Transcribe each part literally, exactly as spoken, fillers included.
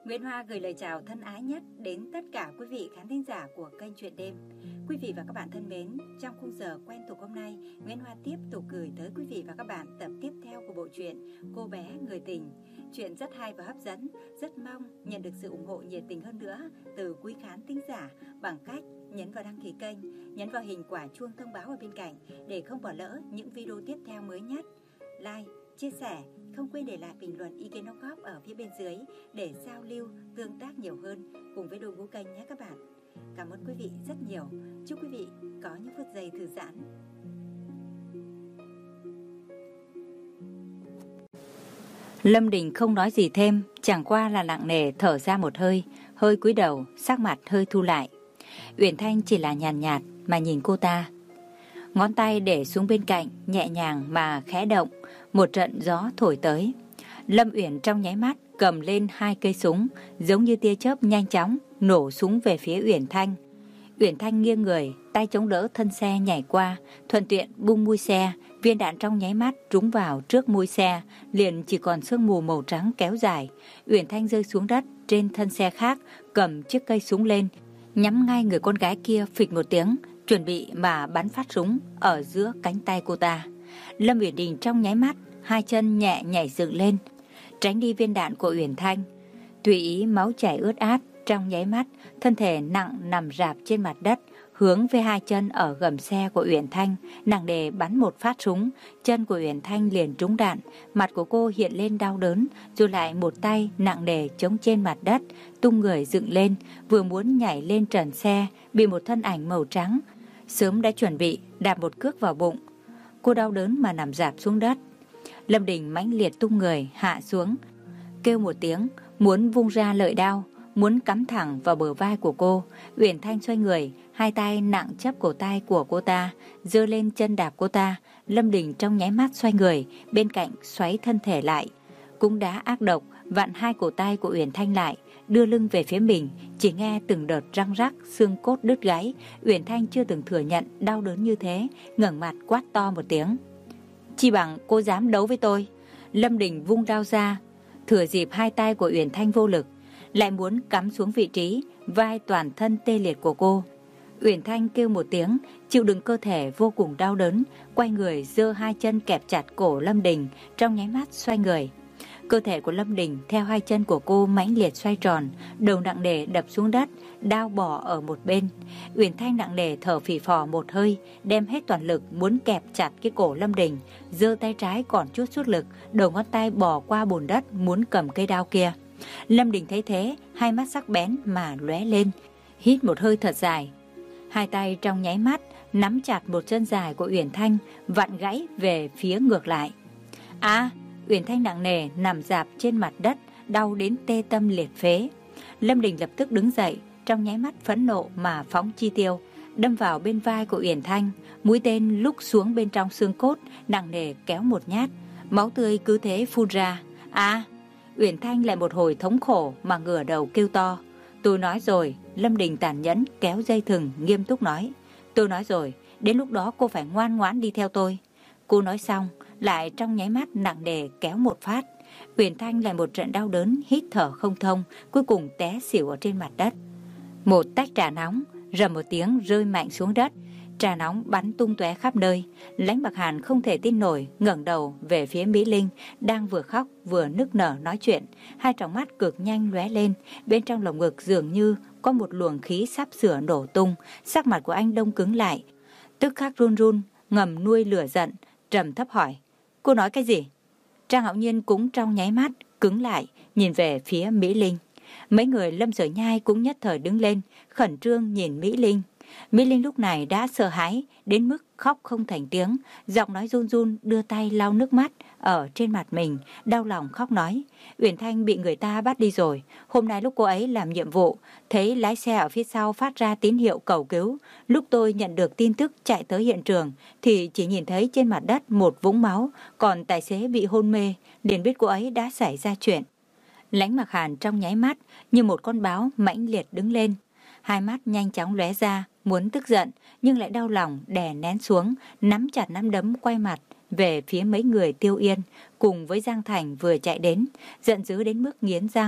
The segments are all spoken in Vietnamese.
Nguyễn Hoa gửi lời chào thân ái nhất đến tất cả quý vị khán thính giả của kênh Chuyện Đêm. Quý vị và các bạn thân mến, trong khung giờ quen thuộc hôm nay, Nguyễn Hoa tiếp tục gửi tới quý vị và các bạn tập tiếp theo của bộ truyện Cô Bé Người Tình. Chuyện rất hay và hấp dẫn, rất mong nhận được sự ủng hộ nhiệt tình hơn nữa từ quý khán thính giả bằng cách nhấn vào đăng ký kênh, nhấn vào hình quả chuông thông báo ở bên cạnh để không bỏ lỡ những video tiếp theo mới nhất. Like, chia sẻ, không quên để lại bình luận ý kiến đóng góp ở phía bên dưới để giao lưu, tương tác nhiều hơn cùng với đội ngũ kênh nhé các bạn. Cảm ơn quý vị rất nhiều. Chúc quý vị có những phút giây thư giãn. Lâm Đình không nói gì thêm, chẳng qua là nặng nề thở ra một hơi, hơi cúi đầu, sắc mặt hơi thu lại. Uyển Thanh chỉ là nhàn nhạt, nhạt mà nhìn cô ta. Ngón tay để xuống bên cạnh, nhẹ nhàng mà khẽ động, một trận gió thổi tới. Lâm Uyển trong nháy mắt cầm lên hai cây súng, giống như tia chớp nhanh chóng nổ súng về phía Uyển Thanh. Uyển Thanh nghiêng người, tay chống đỡ thân xe nhảy qua, thuận tiện bung mui xe, viên đạn trong nháy mắt trúng vào trước mui xe, liền chỉ còn sương mù màu trắng kéo dài. Uyển Thanh rơi xuống đất trên thân xe khác, cầm chiếc cây súng lên, nhắm ngay người con gái kia, phịch một tiếng, chuẩn bị mà bắn phát súng ở giữa cánh tay cô ta. Lâm Uyển Đình trong nháy mắt, hai chân nhẹ nhảy dựng lên, tránh đi viên đạn của Uyển Thanh. Tùy ý máu chảy ướt át, trong nháy mắt, thân thể nặng nằm rạp trên mặt đất, hướng về hai chân ở gầm xe của Uyển Thanh, nặng nề bắn một phát súng, chân của Uyển Thanh liền trúng đạn, mặt của cô hiện lên đau đớn, rồi lại một tay nặng nề chống trên mặt đất, tung người dựng lên, vừa muốn nhảy lên trần xe, bị một thân ảnh màu trắng sớm đã chuẩn bị đạp một cước vào bụng. Cô đau đớn mà nằm rạp xuống đất. Lâm Đình mãnh liệt tung người hạ xuống, kêu một tiếng, muốn vung ra lợi đao, muốn cắm thẳng vào bờ vai của cô. Uyển Thanh xoay người, hai tay nặng chấp cổ tay của cô ta, giơ lên chân đạp cô ta. Lâm Đình trong nháy mắt xoay người, bên cạnh xoáy thân thể lại, cũng đã ác độc vặn hai cổ tay của Uyển Thanh lại, đưa lưng về phía mình. Chỉ nghe từng đợt răng rắc, xương cốt đứt gáy. Uyển Thanh chưa từng thừa nhận đau đớn như thế, ngẩng mặt quát to một tiếng: "Chi bằng cô dám đấu với tôi?" Lâm Đình vung đao ra, thừa dịp hai tay của Uyển Thanh vô lực, lại muốn cắm xuống vị trí vai toàn thân tê liệt của cô. Uyển Thanh kêu một tiếng, chịu đựng cơ thể vô cùng đau đớn, quay người giơ hai chân kẹp chặt cổ Lâm Đình, trong nháy mắt xoay người. Cơ thể của Lâm Đình theo hai chân của cô mãnh liệt xoay tròn, đầu nặng nề đập xuống đất, đao bỏ ở một bên. Uyển Thanh nặng nề thở phì phò một hơi, đem hết toàn lực muốn kẹp chặt cái cổ Lâm Đình, giơ tay trái còn chút chút lực, đầu ngón tay bỏ qua bùn đất muốn cầm cây đao kia. Lâm Đình thấy thế, hai mắt sắc bén mà lóe lên, hít một hơi thật dài, hai tay trong nháy mắt nắm chặt một chân dài của Uyển Thanh, vặn gãy về phía ngược lại. À! Uyển Thanh nặng nề nằm rạp trên mặt đất, đau đến tê tâm liệt phế. Lâm Đình lập tức đứng dậy, trong nháy mắt phẫn nộ mà phóng chi tiêu, đâm vào bên vai của Uyển Thanh, mũi tên lúc xuống bên trong xương cốt, nặng nề kéo một nhát, máu tươi cứ thế phun ra. À! Uyển Thanh lại một hồi thống khổ mà ngửa đầu kêu to. Tôi nói rồi. Lâm Đình tàn nhẫn kéo dây thừng, nghiêm túc nói. Tôi nói rồi, đến lúc đó cô phải ngoan ngoãn đi theo tôi. Cô nói xong, lại trong nháy mắt nặng nề kéo một phát. Uyển Thanh lại một trận đau đớn, hít thở không thông, cuối cùng té xỉu ở trên mặt đất. Một tách trà nóng rầm một tiếng rơi mạnh xuống đất, trà nóng bắn tung tóe khắp nơi. Lãnh Bạc Hàn không thể tin nổi, ngẩng đầu về phía Mỹ Linh đang vừa khóc vừa nức nở nói chuyện, hai tròng mắt cực nhanh lóe lên, bên trong lồng ngực dường như có một luồng khí sắp sửa nổ tung. Sắc mặt của anh đông cứng lại, tức khắc run run, ngầm nuôi lửa giận, trầm thấp hỏi: Cô nói cái gì? Trang Hạo Nhiên cũng trong nháy mắt cứng lại, nhìn về phía Mỹ Linh. Mấy người Lâm Sở Nhai cũng nhất thời đứng lên, khẩn trương nhìn Mỹ Linh. Mỹ Linh lúc này đã sợ hãi đến mức khóc không thành tiếng, giọng nói run run, đưa tay lau nước mắt ở trên mặt mình, đau lòng khóc nói: Uyển Thanh bị người ta bắt đi rồi. Hôm nay lúc cô ấy làm nhiệm vụ, thấy lái xe ở phía sau phát ra tín hiệu cầu cứu. Lúc tôi nhận được tin tức chạy tới hiện trường thì chỉ nhìn thấy trên mặt đất một vũng máu, còn tài xế bị hôn mê, liền biết cô ấy đã xảy ra chuyện. Lãnh Mạc Hàn trong nháy mắt như một con báo mãnh liệt đứng lên, hai mắt nhanh chóng lóe ra, muốn tức giận nhưng lại đau lòng đè nén xuống, nắm chặt nắm đấm quay mặt về phía mấy người Tiêu Yên cùng với Giang Thành vừa chạy đến, giận dữ đến mức nghiến răng,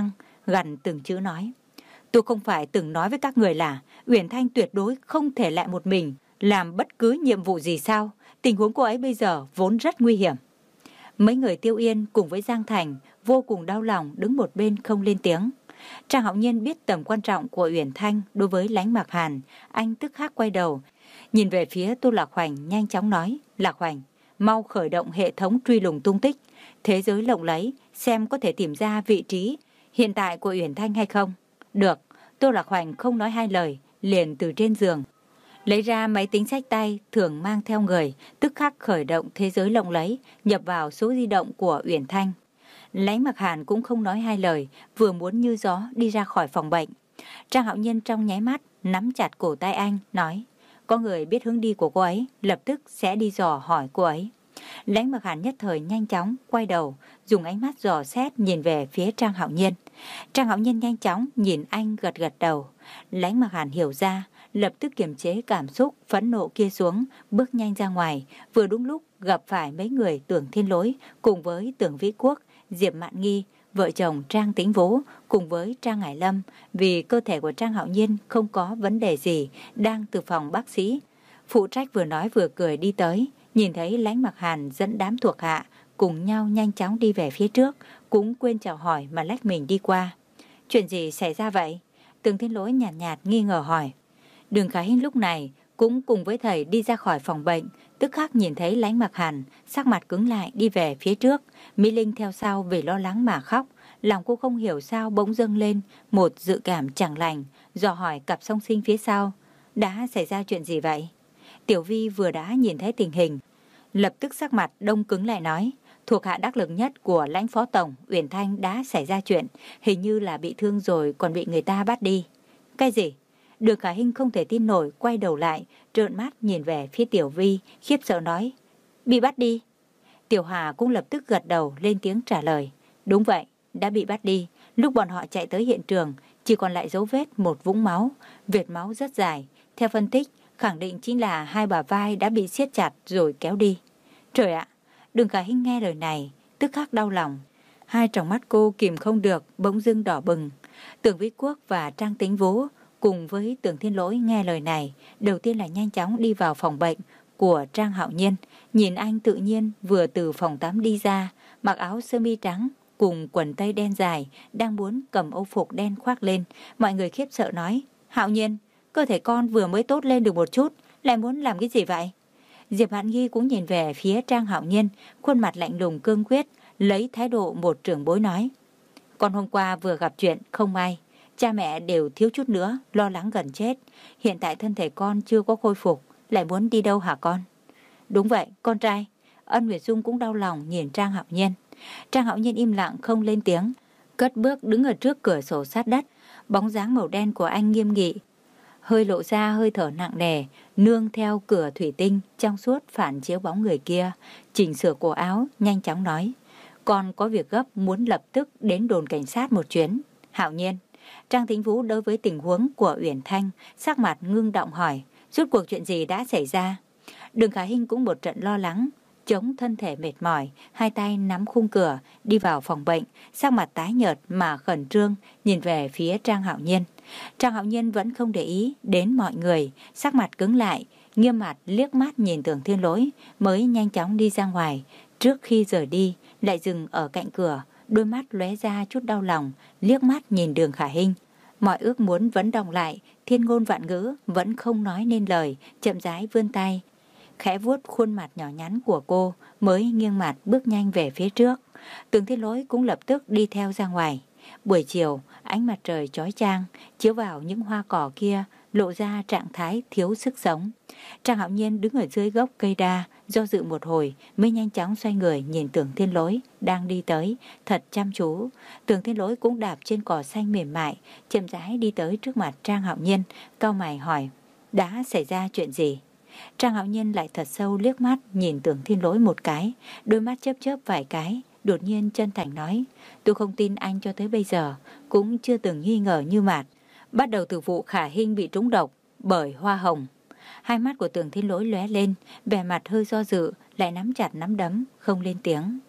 gằn từng chữ nói. Tôi không phải từng nói với các người là Uyển Thanh tuyệt đối không thể lại một mình làm bất cứ nhiệm vụ gì sao? Tình huống cô ấy bây giờ vốn rất nguy hiểm. Mấy người Tiêu Yên cùng với Giang Thành vô cùng đau lòng đứng một bên không lên tiếng. Trang Hạo Nhiên biết tầm quan trọng của Uyển Thanh đối với Lãnh Mặc Hàn, anh tức khắc quay đầu, nhìn về phía Tô Lạc Hoành nhanh chóng nói, Lạc Hoành, mau khởi động hệ thống truy lùng tung tích, thế giới lộng lẫy, xem có thể tìm ra vị trí hiện tại của Uyển Thanh hay không. Được, Tô Lạc Hoành không nói hai lời, liền từ trên giường lấy ra máy tính xách tay thường mang theo người, tức khắc khởi động thế giới lộng lẫy, nhập vào số di động của Uyển Thanh. Lãnh Mặc Hàn cũng không nói hai lời, vừa muốn như gió đi ra khỏi phòng bệnh. Trang Hạo Nhiên trong nháy mắt nắm chặt cổ tay anh, nói, có người biết hướng đi của cô ấy, lập tức sẽ đi dò hỏi cô ấy. Lãnh Mặc Hàn nhất thời nhanh chóng quay đầu, dùng ánh mắt dò xét nhìn về phía Trang Hạo Nhiên. Trang Hạo Nhiên nhanh chóng nhìn anh gật gật đầu. Lãnh Mặc Hàn hiểu ra, lập tức kiềm chế cảm xúc phẫn nộ kia xuống, bước nhanh ra ngoài. Vừa đúng lúc gặp phải mấy người Tưởng Thiên Lỗi cùng với Tưởng Vĩ Quốc, Diệp Mạn Nghi, vợ chồng Trang Tĩnh Vũ cùng với Trang Ngải Lâm, vì cơ thể của Trang Hạo Nhiên không có vấn đề gì, đang từ phòng bác sĩ phụ trách vừa nói vừa cười đi tới. Nhìn thấy Lãnh Mặc Hàn dẫn đám thuộc hạ cùng nhau nhanh chóng đi về phía trước, cũng quên chào hỏi mà lách mình đi qua. Chuyện gì xảy ra vậy? Tưởng Thiên Lỗi nhạt nhạt nghi ngờ hỏi. Đường Khả Hinh lúc này cũng cùng với thầy đi ra khỏi phòng bệnh, tức khắc nhìn thấy Lãnh Mặc Hàn, sắc mặt cứng lại đi về phía trước. Mỹ Linh theo sau vì lo lắng mà khóc, lòng cô không hiểu sao bỗng dâng lên một dự cảm chẳng lành, dò hỏi cặp song sinh phía sau, đã xảy ra chuyện gì vậy? Tiểu Vi vừa đã nhìn thấy tình hình, lập tức sắc mặt đông cứng lại nói, thuộc hạ đắc lực nhất của Lãnh Phó Tổng Uyển Thanh đã xảy ra chuyện, hình như là bị thương rồi còn bị người ta bắt đi. Cái gì? Đường Khả Hinh không thể tin nổi, quay đầu lại, trợn mắt nhìn về phía Tiểu Vi, khiếp sợ nói, bị bắt đi. Tiểu Hà cũng lập tức gật đầu lên tiếng trả lời, đúng vậy, đã bị bắt đi. Lúc bọn họ chạy tới hiện trường, chỉ còn lại dấu vết một vũng máu, vệt máu rất dài. Theo phân tích, khẳng định chính là hai bả vai đã bị siết chặt rồi kéo đi. Trời ạ! Đường Khả Hinh nghe lời này, tức khắc đau lòng. Hai tròng mắt cô kìm không được, bỗng dưng đỏ bừng. Tưởng Vĩ Quốc và Trang Tĩnh Vũ cùng với Tưởng Thiên Lỗi nghe lời này, đầu tiên là nhanh chóng đi vào phòng bệnh của Trang Hạo Nhiên. Nhìn anh tự nhiên vừa từ phòng tắm đi ra, mặc áo sơ mi trắng cùng quần tây đen dài, đang muốn cầm âu phục đen khoác lên. Mọi người khiếp sợ nói, Hạo Nhiên, cơ thể con vừa mới tốt lên được một chút, lại muốn làm cái gì vậy? Diệp Mạn Nghi cũng nhìn về phía Trang Hạo Nhiên, khuôn mặt lạnh lùng cương quyết, lấy thái độ một trưởng bối nói, con hôm qua vừa gặp chuyện không may, cha mẹ đều thiếu chút nữa, lo lắng gần chết. Hiện tại thân thể con chưa có khôi phục, lại muốn đi đâu hả con? Đúng vậy, con trai. Ân Nguyệt Dung cũng đau lòng nhìn Trang Hạo Nhiên. Trang Hạo Nhiên im lặng không lên tiếng, cất bước đứng ở trước cửa sổ sát đất. Bóng dáng màu đen của anh nghiêm nghị, hơi lộ ra hơi thở nặng nề, nương theo cửa thủy tinh trong suốt phản chiếu bóng người kia. Chỉnh sửa cổ áo, nhanh chóng nói, con có việc gấp muốn lập tức đến đồn cảnh sát một chuyến. Hạo Nhiên. Trang Tĩnh Vũ đối với tình huống của Uyển Thanh, sắc mặt ngưng động hỏi, rốt cuộc chuyện gì đã xảy ra? Đường Khả Hinh cũng một trận lo lắng, chống thân thể mệt mỏi, hai tay nắm khung cửa, đi vào phòng bệnh, sắc mặt tái nhợt mà khẩn trương, nhìn về phía Trang Hạo Nhiên. Trang Hạo Nhiên vẫn không để ý đến mọi người, sắc mặt cứng lại, nghiêm mặt liếc mắt nhìn Tưởng Thiên Lỗi, mới nhanh chóng đi ra ngoài. Trước khi rời đi, lại dừng ở cạnh cửa, đôi mắt lóe ra chút đau lòng, liếc mắt nhìn Đường Khả Hinh. Mọi ước muốn vẫn đọng lại, thiên ngôn vạn ngữ vẫn không nói nên lời, chậm rãi vươn tay, khẽ vuốt khuôn mặt nhỏ nhắn của cô, mới nghiêng mặt bước nhanh về phía trước. Tưởng Thiên Lỗi cũng lập tức đi theo ra ngoài. Buổi chiều, ánh mặt trời chói chang chiếu vào những hoa cỏ kia, lộ ra trạng thái thiếu sức sống. Trang Hạo Nhiên đứng ở dưới gốc cây đa, do dự một hồi mới nhanh chóng xoay người nhìn Tưởng Thiên Lỗi đang đi tới, thật chăm chú. Tưởng Thiên Lỗi cũng đạp trên cỏ xanh mềm mại, chậm rãi đi tới trước mặt Trang Hạo Nhiên, cau mày hỏi, đã xảy ra chuyện gì? Trang Hạo Nhiên lại thật sâu liếc mắt nhìn Tưởng Thiên Lỗi một cái, đôi mắt chớp chớp vài cái, đột nhiên chân thành nói, tôi không tin anh cho tới bây giờ cũng chưa từng nghi ngờ như Mạt, bắt đầu từ vụ Khả Hinh bị trúng độc bởi hoa hồng. Hai mắt của Tưởng Thiên Lỗi lóe lên, vẻ mặt hơi do dự, lại nắm chặt nắm đấm, không lên tiếng.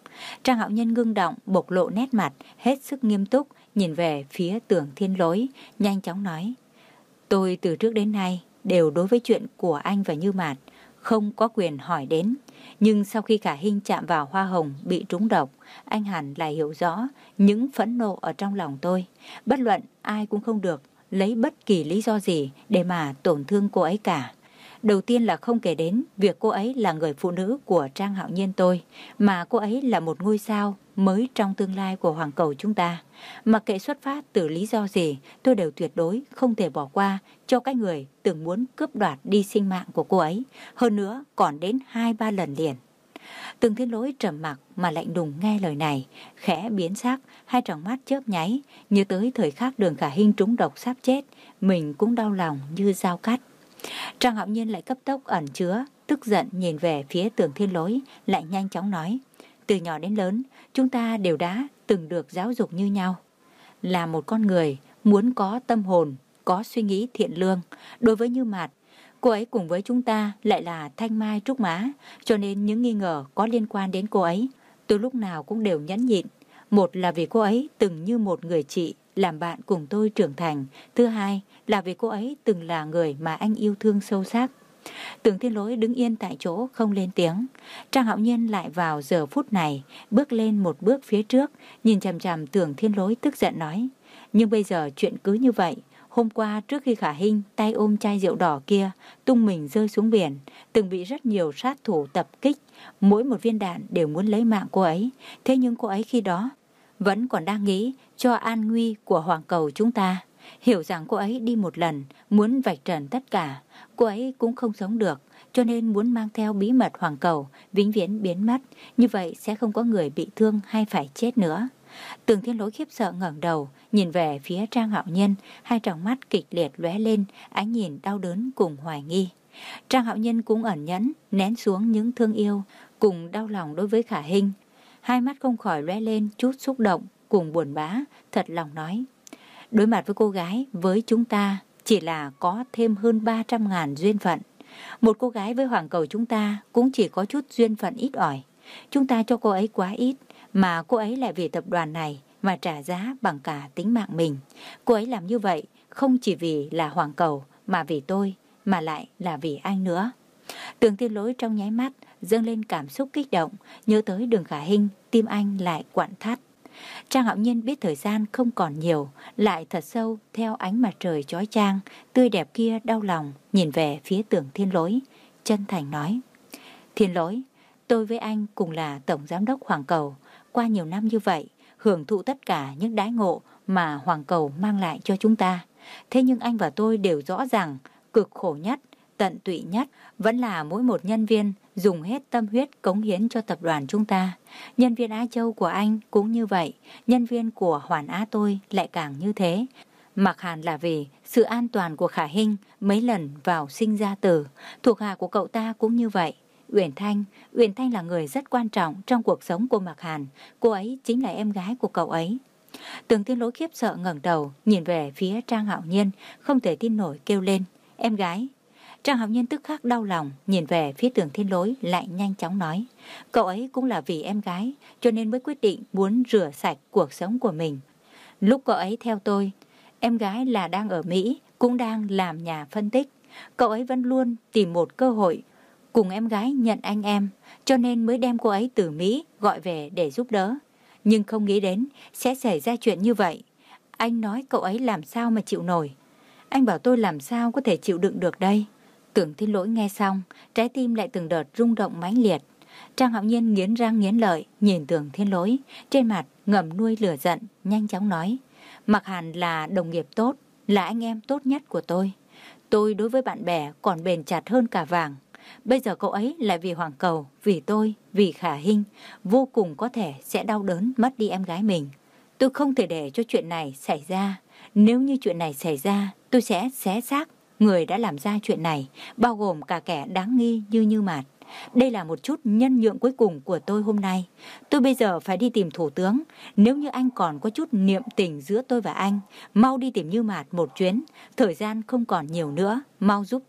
Trang Hạo Nhiên ngưng động, bộc lộ nét mặt hết sức nghiêm túc, nhìn về phía Tưởng Thiên Lỗi, nhanh chóng nói: tôi từ trước đến nay đều đối với chuyện của anh và Như Mạt không có quyền hỏi đến. Nhưng sau khi Khả Hinh chạm vào hoa hồng bị trúng độc, anh hẳn là hiểu rõ những phẫn nộ ở trong lòng tôi. Bất luận ai cũng không được lấy bất kỳ lý do gì để mà tổn thương cô ấy cả. Đầu tiên là không kể đến việc cô ấy là người phụ nữ của Trang Hạo Nhiên tôi, mà cô ấy là một ngôi sao mới trong tương lai của hoàng cầu chúng ta. Mặc kệ xuất phát từ lý do gì, tôi đều tuyệt đối không thể bỏ qua cho cái người từng muốn cướp đoạt đi sinh mạng của cô ấy, hơn nữa còn đến hai ba lần liền. Tưởng Thiên Lỗi trầm mặc mà lạnh lùng nghe lời này, khẽ biến sắc, hai tròng mắt chớp nháy, nhớ tới thời khắc Đường Khả Hinh trúng độc sắp chết, mình cũng đau lòng như dao cắt. Trang Hạo Nhiên lại cấp tốc ẩn chứa tức giận nhìn về phía Tưởng Thiên Lỗi, lại nhanh chóng nói: từ nhỏ đến lớn, chúng ta đều đã từng được giáo dục như nhau. Là một con người muốn có tâm hồn, có suy nghĩ thiện lương. Đối với Như Mạt, cô ấy cùng với chúng ta lại là thanh mai trúc mã, cho nên những nghi ngờ có liên quan đến cô ấy, tôi lúc nào cũng đều nhẫn nhịn. Một là vì cô ấy từng như một người chị làm bạn cùng tôi trưởng thành, thứ hai là vì cô ấy từng là người mà anh yêu thương sâu sắc. Tưởng Thiên Lỗi đứng yên tại chỗ không lên tiếng. Trang Hạo Nhiên lại vào giờ phút này bước lên một bước phía trước, nhìn chằm chằm Tưởng Thiên Lỗi tức giận nói: nhưng bây giờ chuyện cứ như vậy. Hôm qua trước khi Khả Hinh tay ôm chai rượu đỏ kia tung mình rơi xuống biển, từng bị rất nhiều sát thủ tập kích, mỗi một viên đạn đều muốn lấy mạng cô ấy. Thế nhưng cô ấy khi đó vẫn còn đang nghĩ cho an nguy của hoàng cầu chúng ta, hiểu rằng cô ấy đi một lần muốn vạch trần tất cả, cô ấy cũng không sống được, cho nên muốn mang theo bí mật hoàng cầu vĩnh viễn biến mất, như vậy sẽ không có người bị thương hay phải chết nữa. Tưởng Thiên Lỗi khiếp sợ ngẩng đầu nhìn về phía Trang Hạo Nhiên, hai tròng mắt kịch liệt lóe lên ánh nhìn đau đớn cùng hoài nghi. Trang Hạo Nhiên cũng ẩn nhẫn nén xuống những thương yêu cùng đau lòng đối với Khả Hinh, hai mắt không khỏi lóe lên chút xúc động cùng buồn bã, thật lòng nói: đối mặt với cô gái với chúng ta chỉ là có thêm hơn ba trăm ngàn duyên phận. Một cô gái với hoàng cầu chúng ta cũng chỉ có chút duyên phận ít ỏi. Chúng ta cho cô ấy quá ít, mà cô ấy lại vì tập đoàn này mà trả giá bằng cả tính mạng mình. Cô ấy làm như vậy không chỉ vì là hoàng cầu, mà vì tôi, mà lại là vì anh nữa. Tưởng Thiên Lỗi trong nháy mắt dâng lên cảm xúc kích động, nhớ tới Đường Khả Hinh, tim anh lại quặn thắt. Trang Hạo Nhiên biết thời gian không còn nhiều, lại thật sâu theo ánh mặt trời chói chang tươi đẹp kia đau lòng nhìn về phía Tưởng Thiên Lỗi, chân thành nói: Thiên Lỗi, tôi với anh cùng là tổng giám đốc hoàng cầu, qua nhiều năm như vậy hưởng thụ tất cả những đãi ngộ mà hoàng cầu mang lại cho chúng ta. Thế nhưng anh và tôi đều rõ ràng cực khổ nhất, tận tụy nhất vẫn là mỗi một nhân viên dùng hết tâm huyết cống hiến cho tập đoàn chúng ta. Nhân viên Á Châu của anh cũng như vậy, nhân viên của Hoàn Á tôi lại càng như thế. Mặc hẳn là vì sự an toàn của Khả Hinh mấy lần vào sinh ra tử, thuộc hạ của cậu ta cũng như vậy. Uyển Thanh, Uyển Thanh là người rất quan trọng trong cuộc sống của Mạc Hàn, cô ấy chính là em gái của cậu ấy. Tưởng Thiên Lỗi khiếp sợ ngẩng đầu nhìn về phía Trang Hạo Nhiên, không thể tin nổi kêu lên: em gái. Trang Hạo Nhiên tức khắc đau lòng nhìn về phía Tưởng Thiên Lỗi, lại nhanh chóng nói: cậu ấy cũng là vì em gái cho nên mới quyết định muốn rửa sạch cuộc sống của mình. Lúc cậu ấy theo tôi, em gái là đang ở Mỹ, cũng đang làm nhà phân tích. Cậu ấy vẫn luôn tìm một cơ hội cùng em gái nhận anh em, cho nên mới đem cô ấy từ Mỹ gọi về để giúp đỡ. Nhưng không nghĩ đến sẽ xảy ra chuyện như vậy. Anh nói cậu ấy làm sao mà chịu nổi. Anh bảo tôi làm sao có thể chịu đựng được đây. Tưởng Thiên Lỗi nghe xong, trái tim lại từng đợt rung động mãnh liệt. Trang Hạo Nhiên nghiến răng nghiến lợi nhìn Tưởng Thiên Lỗi, trên mặt ngậm nuôi lửa giận, nhanh chóng nói: Mạc Hàn là đồng nghiệp tốt, là anh em tốt nhất của tôi. Tôi đối với bạn bè còn bền chặt hơn cả vàng. Bây giờ cậu ấy lại vì hoàng cầu, vì tôi, vì Khả Hinh, vô cùng có thể sẽ đau đớn mất đi em gái mình. Tôi không thể để cho chuyện này xảy ra. Nếu như chuyện này xảy ra, tôi sẽ xé xác người đã làm ra chuyện này, bao gồm cả kẻ đáng nghi như Như Mạt. Đây là một chút nhân nhượng cuối cùng của tôi hôm nay. Tôi bây giờ phải đi tìm thủ tướng. Nếu như anh còn có chút niệm tình giữa tôi và anh, mau đi tìm Như Mạt một chuyến. Thời gian không còn nhiều nữa, mau giúp tôi.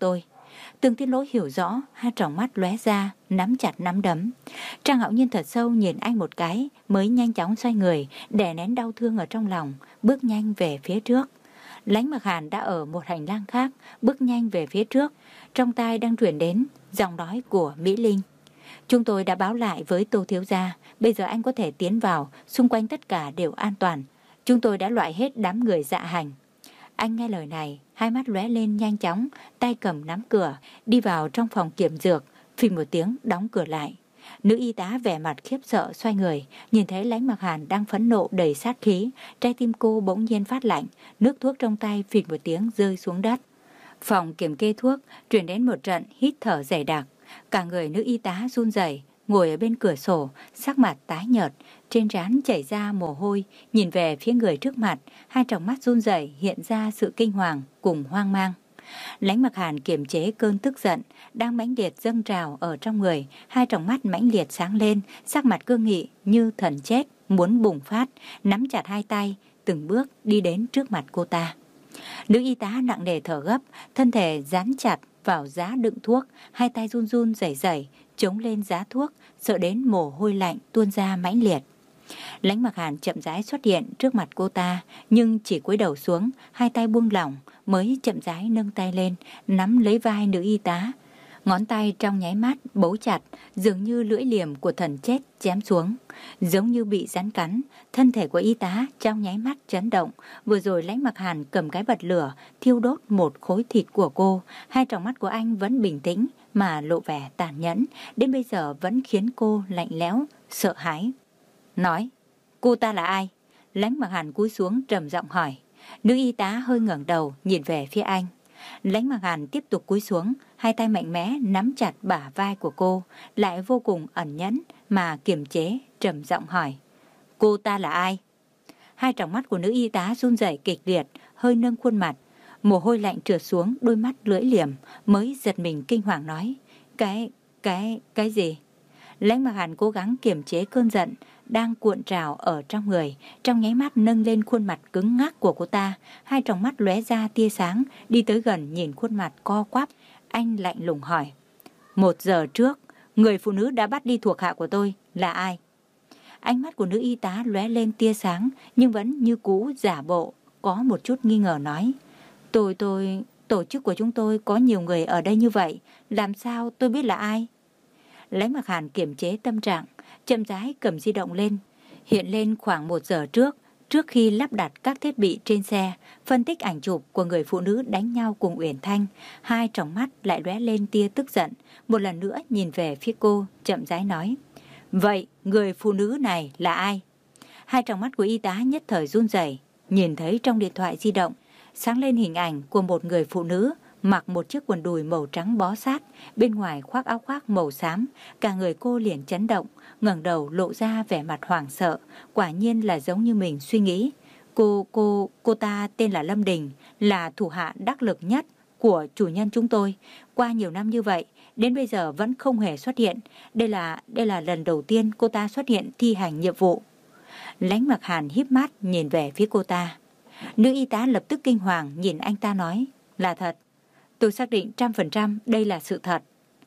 Tương Tiết Lỗi hiểu rõ, hai tròng mắt lóe ra, nắm chặt nắm đấm. Trang Hạo Nhiên thật sâu nhìn anh một cái, mới nhanh chóng xoay người, đè nén đau thương ở trong lòng, bước nhanh về phía trước. Lãnh Mặc Hàn đã ở một hành lang khác, bước nhanh về phía trước, trong tai đang truyền đến giọng nói của Mỹ Linh. Chúng tôi đã báo lại với Tô thiếu gia, bây giờ anh có thể tiến vào, xung quanh tất cả đều an toàn. Chúng tôi đã loại hết đám người dạ hành. Anh nghe lời này, hai mắt lóe lên nhanh chóng, tay cầm nắm cửa, đi vào trong phòng kiểm dược, phình một tiếng đóng cửa lại. Nữ y tá vẻ mặt khiếp sợ xoay người, nhìn thấy Lãnh Mặc Hàn đang phẫn nộ đầy sát khí, trái tim cô bỗng nhiên phát lạnh, nước thuốc trong tay phình một tiếng rơi xuống đất. Phòng kiểm kê thuốc truyền đến một trận hít thở dày đặc, cả người nữ y tá run rẩy, ngồi ở bên cửa sổ, sắc mặt tái nhợt, trên trán chảy ra mồ hôi, nhìn về phía người trước mặt, hai tròng mắt run rẩy hiện ra sự kinh hoàng cùng hoang mang. Lãnh Mặc Hàn kiềm chế cơn tức giận đang mãnh liệt dâng trào ở trong người, hai tròng mắt mãnh liệt sáng lên, sắc mặt cương nghị như thần chết muốn bùng phát, nắm chặt hai tay, từng bước đi đến trước mặt cô ta. Nữ y tá nặng nề thở gấp, thân thể dán chặt vào giá đựng thuốc, hai tay run run rẩy rẩy chống lên giá thuốc, sợ đến mồ hôi lạnh tuôn ra mãnh liệt. Lãnh Mặc Hàn chậm rãi xuất hiện trước mặt cô ta, nhưng chỉ cúi đầu xuống, hai tay buông lỏng, mới chậm rãi nâng tay lên, nắm lấy vai nữ y tá. Ngón tay trong nháy mắt bấu chặt, dường như lưỡi liềm của thần chết chém xuống, giống như bị rắn cắn. Thân thể của y tá trong nháy mắt chấn động. Vừa rồi Lãnh Mặc Hàn cầm cái bật lửa thiêu đốt một khối thịt của cô, hai tròng mắt của anh vẫn bình tĩnh mà lộ vẻ tàn nhẫn, đến bây giờ vẫn khiến cô lạnh lẽo, sợ hãi. Nói, cô ta là ai? Lãnh Mặc Hàn cúi xuống trầm giọng hỏi. Nữ y tá hơi ngẩng đầu nhìn về phía anh. Lãnh Mặc Hàn tiếp tục cúi xuống, hai tay mạnh mẽ nắm chặt bả vai của cô, lại vô cùng ẩn nhẫn mà kiềm chế, trầm giọng hỏi. Cô ta là ai? Hai tròng mắt của nữ y tá run rẩy kịch liệt, hơi nâng khuôn mặt, mồ hôi lạnh trượt xuống đôi mắt lưỡi liềm, mới giật mình kinh hoàng nói. Cái, cái, cái gì? Lãnh Mặc Hàn cố gắng kiềm chế cơn giận đang cuộn trào ở trong người, trong nháy mắt nâng lên khuôn mặt cứng ngắc của cô ta, hai tròng mắt lóe ra tia sáng, đi tới gần nhìn khuôn mặt co quắp, anh lạnh lùng hỏi. Một giờ trước, người phụ nữ đã bắt đi thuộc hạ của tôi là ai? Ánh mắt của nữ y tá lóe lên tia sáng, nhưng vẫn như cũ giả bộ, có một chút nghi ngờ nói. Tôi, tôi, tổ chức của chúng tôi có nhiều người ở đây như vậy, làm sao tôi biết là ai? Lãnh Mặc Hàn kiềm chế tâm trạng, chậm rãi cầm di động lên, hiện lên khoảng một giờ trước, trước khi lắp đặt các thiết bị trên xe, phân tích ảnh chụp của người phụ nữ đánh nhau cùng Uyển Thanh, hai tròng mắt lại lóe lên tia tức giận, một lần nữa nhìn về phía cô, chậm rãi nói. Vậy, người phụ nữ này là ai? Hai tròng mắt của y tá nhất thời run rẩy, nhìn thấy trong điện thoại di động, sáng lên hình ảnh của một người phụ nữ, mặc một chiếc quần đùi màu trắng bó sát, bên ngoài khoác áo khoác màu xám, cả người cô liền chấn động, ngẩng đầu lộ ra vẻ mặt hoảng sợ, quả nhiên là giống như mình suy nghĩ. Cô, cô, cô ta tên là Lâm Đình, là thủ hạ đắc lực nhất của chủ nhân chúng tôi. Qua nhiều năm như vậy, đến bây giờ vẫn không hề xuất hiện. Đây là, đây là lần đầu tiên cô ta xuất hiện thi hành nhiệm vụ. Lãnh Mặc Hàn híp mắt nhìn về phía cô ta. Nữ y tá lập tức kinh hoàng nhìn anh ta nói, là thật. Tôi xác định trăm phần trăm đây là sự thật.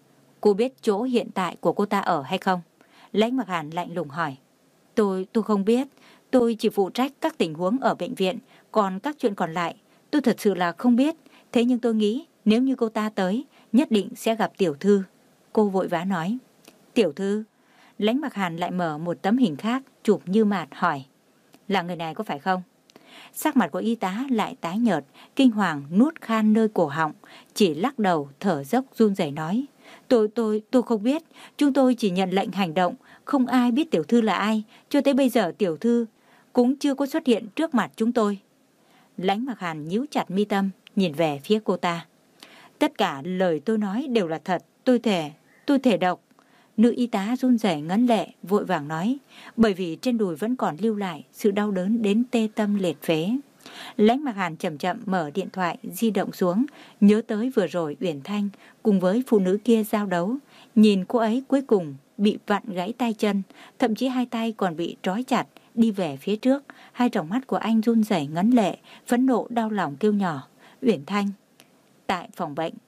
Cô biết chỗ hiện tại của cô ta ở hay không? Lãnh Mặc Hàn lạnh lùng hỏi. Tôi, tôi không biết. Tôi chỉ phụ trách các tình huống ở bệnh viện, còn các chuyện còn lại, tôi thật sự là không biết. Thế nhưng tôi nghĩ nếu như cô ta tới, nhất định sẽ gặp tiểu thư. Cô vội vã nói. Tiểu thư? Lãnh Mặc Hàn lại mở một tấm hình khác, chụp như mạt hỏi. Là người này có phải không? Sắc mặt của y tá lại tái nhợt, kinh hoàng nuốt khan nơi cổ họng, chỉ lắc đầu thở dốc run rẩy nói. Tôi, tôi, tôi không biết, chúng tôi chỉ nhận lệnh hành động, không ai biết tiểu thư là ai, cho tới bây giờ tiểu thư cũng chưa có xuất hiện trước mặt chúng tôi. Lãnh Mặc Hàn nhíu chặt mi tâm, nhìn về phía cô ta. Tất cả lời tôi nói đều là thật, tôi thề, tôi thề độc. Nữ y tá run rẩy ngấn lệ, vội vàng nói, bởi vì trên đùi vẫn còn lưu lại sự đau đớn đến tê tâm liệt phế. Lãnh Mặc Hàn chậm chậm mở điện thoại di động xuống, nhớ tới vừa rồi Uyển Thanh cùng với phụ nữ kia giao đấu, nhìn cô ấy cuối cùng bị vặn gãy tay chân, thậm chí hai tay còn bị trói chặt, đi về phía trước. Hai tròng mắt của anh run rẩy ngấn lệ, phẫn nộ đau lòng kêu nhỏ, Uyển Thanh. Tại phòng bệnh,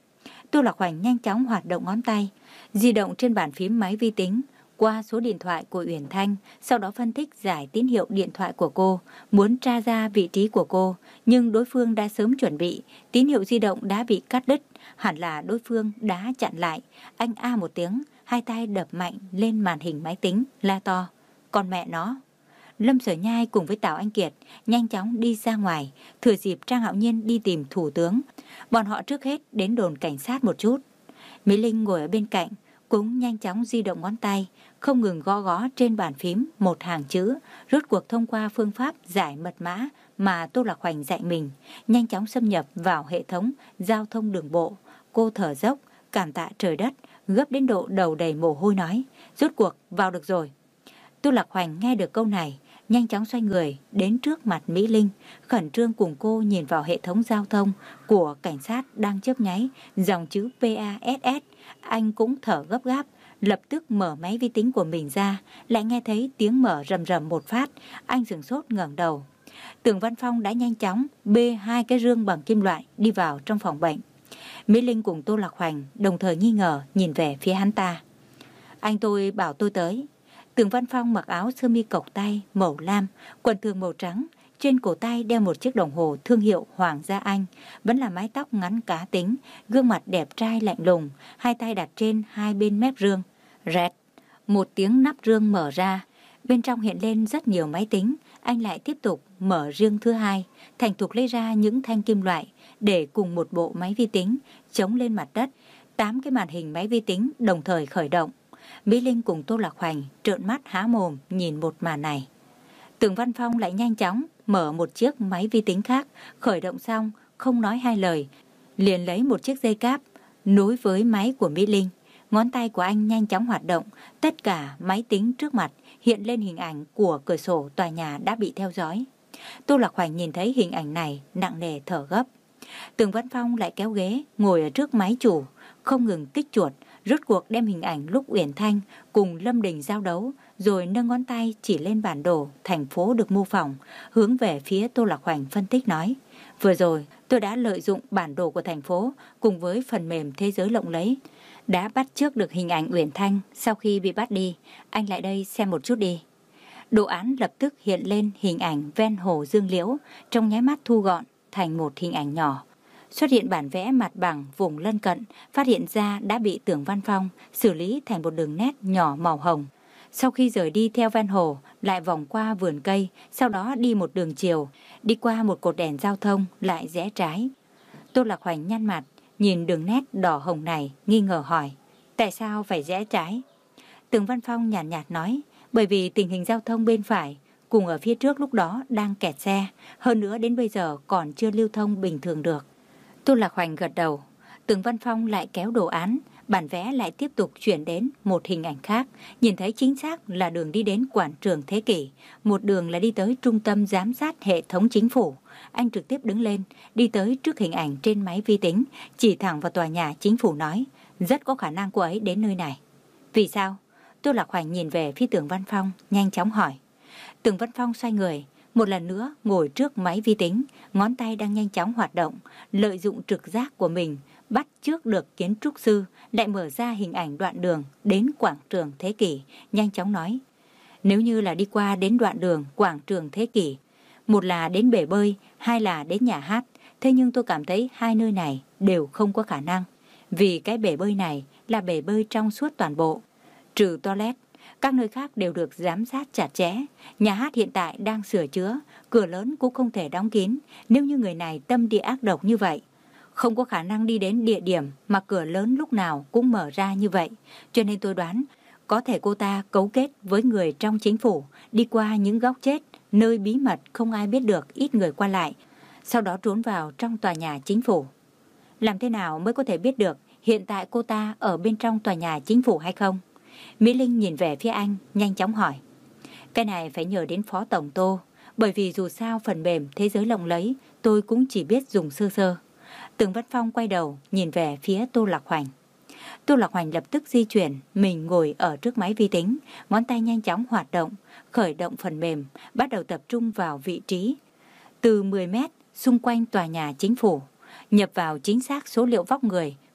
Tô Lạc Hoành nhanh chóng hoạt động ngón tay, di động trên bàn phím máy vi tính qua số điện thoại của Uyển Thanh, sau đó phân tích giải tín hiệu điện thoại của cô, muốn tra ra vị trí của cô, nhưng đối phương đã sớm chuẩn bị, tín hiệu di động đã bị cắt đứt, hẳn là đối phương đã chặn lại. Anh a một tiếng, hai tay đập mạnh lên màn hình máy tính, la to: "Con mẹ nó!" Lâm Sở Nhai cùng với Tào Anh Kiệt nhanh chóng đi ra ngoài, thừa dịp Trang Hạo Nhiên đi tìm thủ tướng. Bọn họ trước hết đến đồn cảnh sát một chút. Mỹ Linh ngồi ở bên cạnh, cũng nhanh chóng di động ngón tay, không ngừng gõ gõ trên bàn phím một hàng chữ, rốt cuộc thông qua phương pháp giải mật mã mà Tô Lạc Hoành dạy mình, nhanh chóng xâm nhập vào hệ thống giao thông đường bộ. Cô thở dốc, cảm tạ trời đất, gấp đến độ đầu đầy mồ hôi nói: "Rốt cuộc vào được rồi." Tô Lạc Hoành nghe được câu này, nhanh chóng xoay người đến trước mặt Mỹ Linh, khẩn trương cùng cô nhìn vào hệ thống giao thông của cảnh sát đang chớp nháy dòng chữ pê a ét ét. Anh cũng thở gấp gáp, lập tức mở máy vi tính của mình ra, lại nghe thấy tiếng mở rầm rầm một phát. Anh sửng sốt ngẩng đầu. Tưởng Văn Phong đã nhanh chóng bê hai cái rương bằng kim loại đi vào trong phòng bệnh. Mỹ Linh cùng Tô Lạc Hoành đồng thời nghi ngờ nhìn về phía hắn ta. "Anh tôi bảo tôi tới." Tưởng Văn Phong mặc áo sơ mi cộc tay màu lam, quần thường màu trắng, trên cổ tay đeo một chiếc đồng hồ thương hiệu Hoàng gia Anh, vẫn là mái tóc ngắn cá tính, gương mặt đẹp trai lạnh lùng, hai tay đặt trên hai bên mép rương. Rẹt, một tiếng nắp rương mở ra, bên trong hiện lên rất nhiều máy tính. Anh lại tiếp tục mở rương thứ hai, thành thục lấy ra những thanh kim loại để cùng một bộ máy vi tính chống lên mặt đất. Tám cái màn hình máy vi tính đồng thời khởi động. Mỹ Linh cùng Tô Lạc Hoành trợn mắt há mồm nhìn một màn này. Tưởng Văn Phong lại nhanh chóng mở một chiếc máy vi tính khác, khởi động xong, không nói hai lời, liền lấy một chiếc dây cáp nối với máy của Mỹ Linh. Ngón tay của anh nhanh chóng hoạt động, tất cả máy tính trước mặt hiện lên hình ảnh của cửa sổ tòa nhà đã bị theo dõi. Tô Lạc Hoành nhìn thấy hình ảnh này, nặng nề thở gấp. Tưởng Văn Phong lại kéo ghế, ngồi ở trước máy chủ, không ngừng kích chuột, rốt cuộc đem hình ảnh lúc Uyển Thanh cùng Lâm Đình giao đấu, rồi nâng ngón tay chỉ lên bản đồ thành phố được mô phỏng, hướng về phía Tô Lạc Hoành phân tích nói: "Vừa rồi tôi đã lợi dụng bản đồ của thành phố cùng với phần mềm thế giới lộng lẫy, đã bắt chước được hình ảnh Uyển Thanh sau khi bị bắt đi. Anh lại đây xem một chút đi." Đồ án lập tức hiện lên hình ảnh ven hồ Dương Liễu, trong nháy mắt thu gọn thành một hình ảnh nhỏ. Xuất hiện bản vẽ mặt bằng vùng lân cận, phát hiện ra đã bị Tưởng Văn Phong xử lý thành một đường nét nhỏ màu hồng. Sau khi rời đi theo ven hồ, lại vòng qua vườn cây, sau đó đi một đường chiều, đi qua một cột đèn giao thông, lại rẽ trái. Tô Lạc Hoành nhăn mặt, nhìn đường nét đỏ hồng này, nghi ngờ hỏi: "Tại sao phải rẽ trái?" Tưởng Văn Phong nhàn nhạt, nhạt nói: "Bởi vì tình hình giao thông bên phải cùng ở phía trước lúc đó đang kẹt xe, hơn nữa đến bây giờ còn chưa lưu thông bình thường được." Tô Lạc Hoành gật đầu. Tưởng Văn Phong lại kéo đồ án, bản vẽ lại tiếp tục chuyển đến một hình ảnh khác, nhìn thấy chính xác là đường đi đến quảng trường Thế Kỷ, một đường là đi tới trung tâm giám sát hệ thống chính phủ. Anh trực tiếp đứng lên, đi tới trước hình ảnh trên máy vi tính, chỉ thẳng vào tòa nhà chính phủ nói: "Rất có khả năng cô ấy đến nơi này." "Vì sao?" Tô Lạc Hoành nhìn về phía Tưởng Văn Phong, nhanh chóng hỏi. Tưởng Văn Phong xoay người, một lần nữa ngồi trước máy vi tính, ngón tay đang nhanh chóng hoạt động, lợi dụng trực giác của mình, bắt chước được kiến trúc sư, lại mở ra hình ảnh đoạn đường đến quảng trường Thế Kỷ, nhanh chóng nói: "Nếu như là đi qua đến đoạn đường quảng trường Thế Kỷ, một là đến bể bơi, hai là đến nhà hát, thế nhưng tôi cảm thấy hai nơi này đều không có khả năng. Vì cái bể bơi này là bể bơi trong suốt toàn bộ, trừ toilet. Các nơi khác đều được giám sát chặt chẽ. Nhà hát hiện tại đang sửa chữa, cửa lớn cũng không thể đóng kín. Nếu như người này tâm địa ác độc như vậy, không có khả năng đi đến địa điểm mà cửa lớn lúc nào cũng mở ra như vậy. Cho nên tôi đoán có thể cô ta cấu kết với người trong chính phủ, đi qua những góc chết, nơi bí mật không ai biết được, ít người qua lại, sau đó trốn vào trong tòa nhà chính phủ." "Làm thế nào mới có thể biết được hiện tại cô ta ở bên trong tòa nhà chính phủ hay không?" Mỹ Linh nhìn về phía anh, nhanh chóng hỏi. "Cái này phải nhờ đến Phó Tổng Tô, bởi vì dù sao phần mềm thế giới lộng lẫy tôi cũng chỉ biết dùng sơ sơ." Tưởng Văn Phong quay đầu nhìn về phía Tô Lạc Hoành. Tô Lạc Hoành lập tức di chuyển, mình ngồi ở trước máy vi tính, ngón tay nhanh chóng hoạt động, khởi động phần mềm, bắt đầu tập trung vào vị trí. Từ mười mét xung quanh tòa nhà chính phủ, nhập vào chính xác số liệu vóc người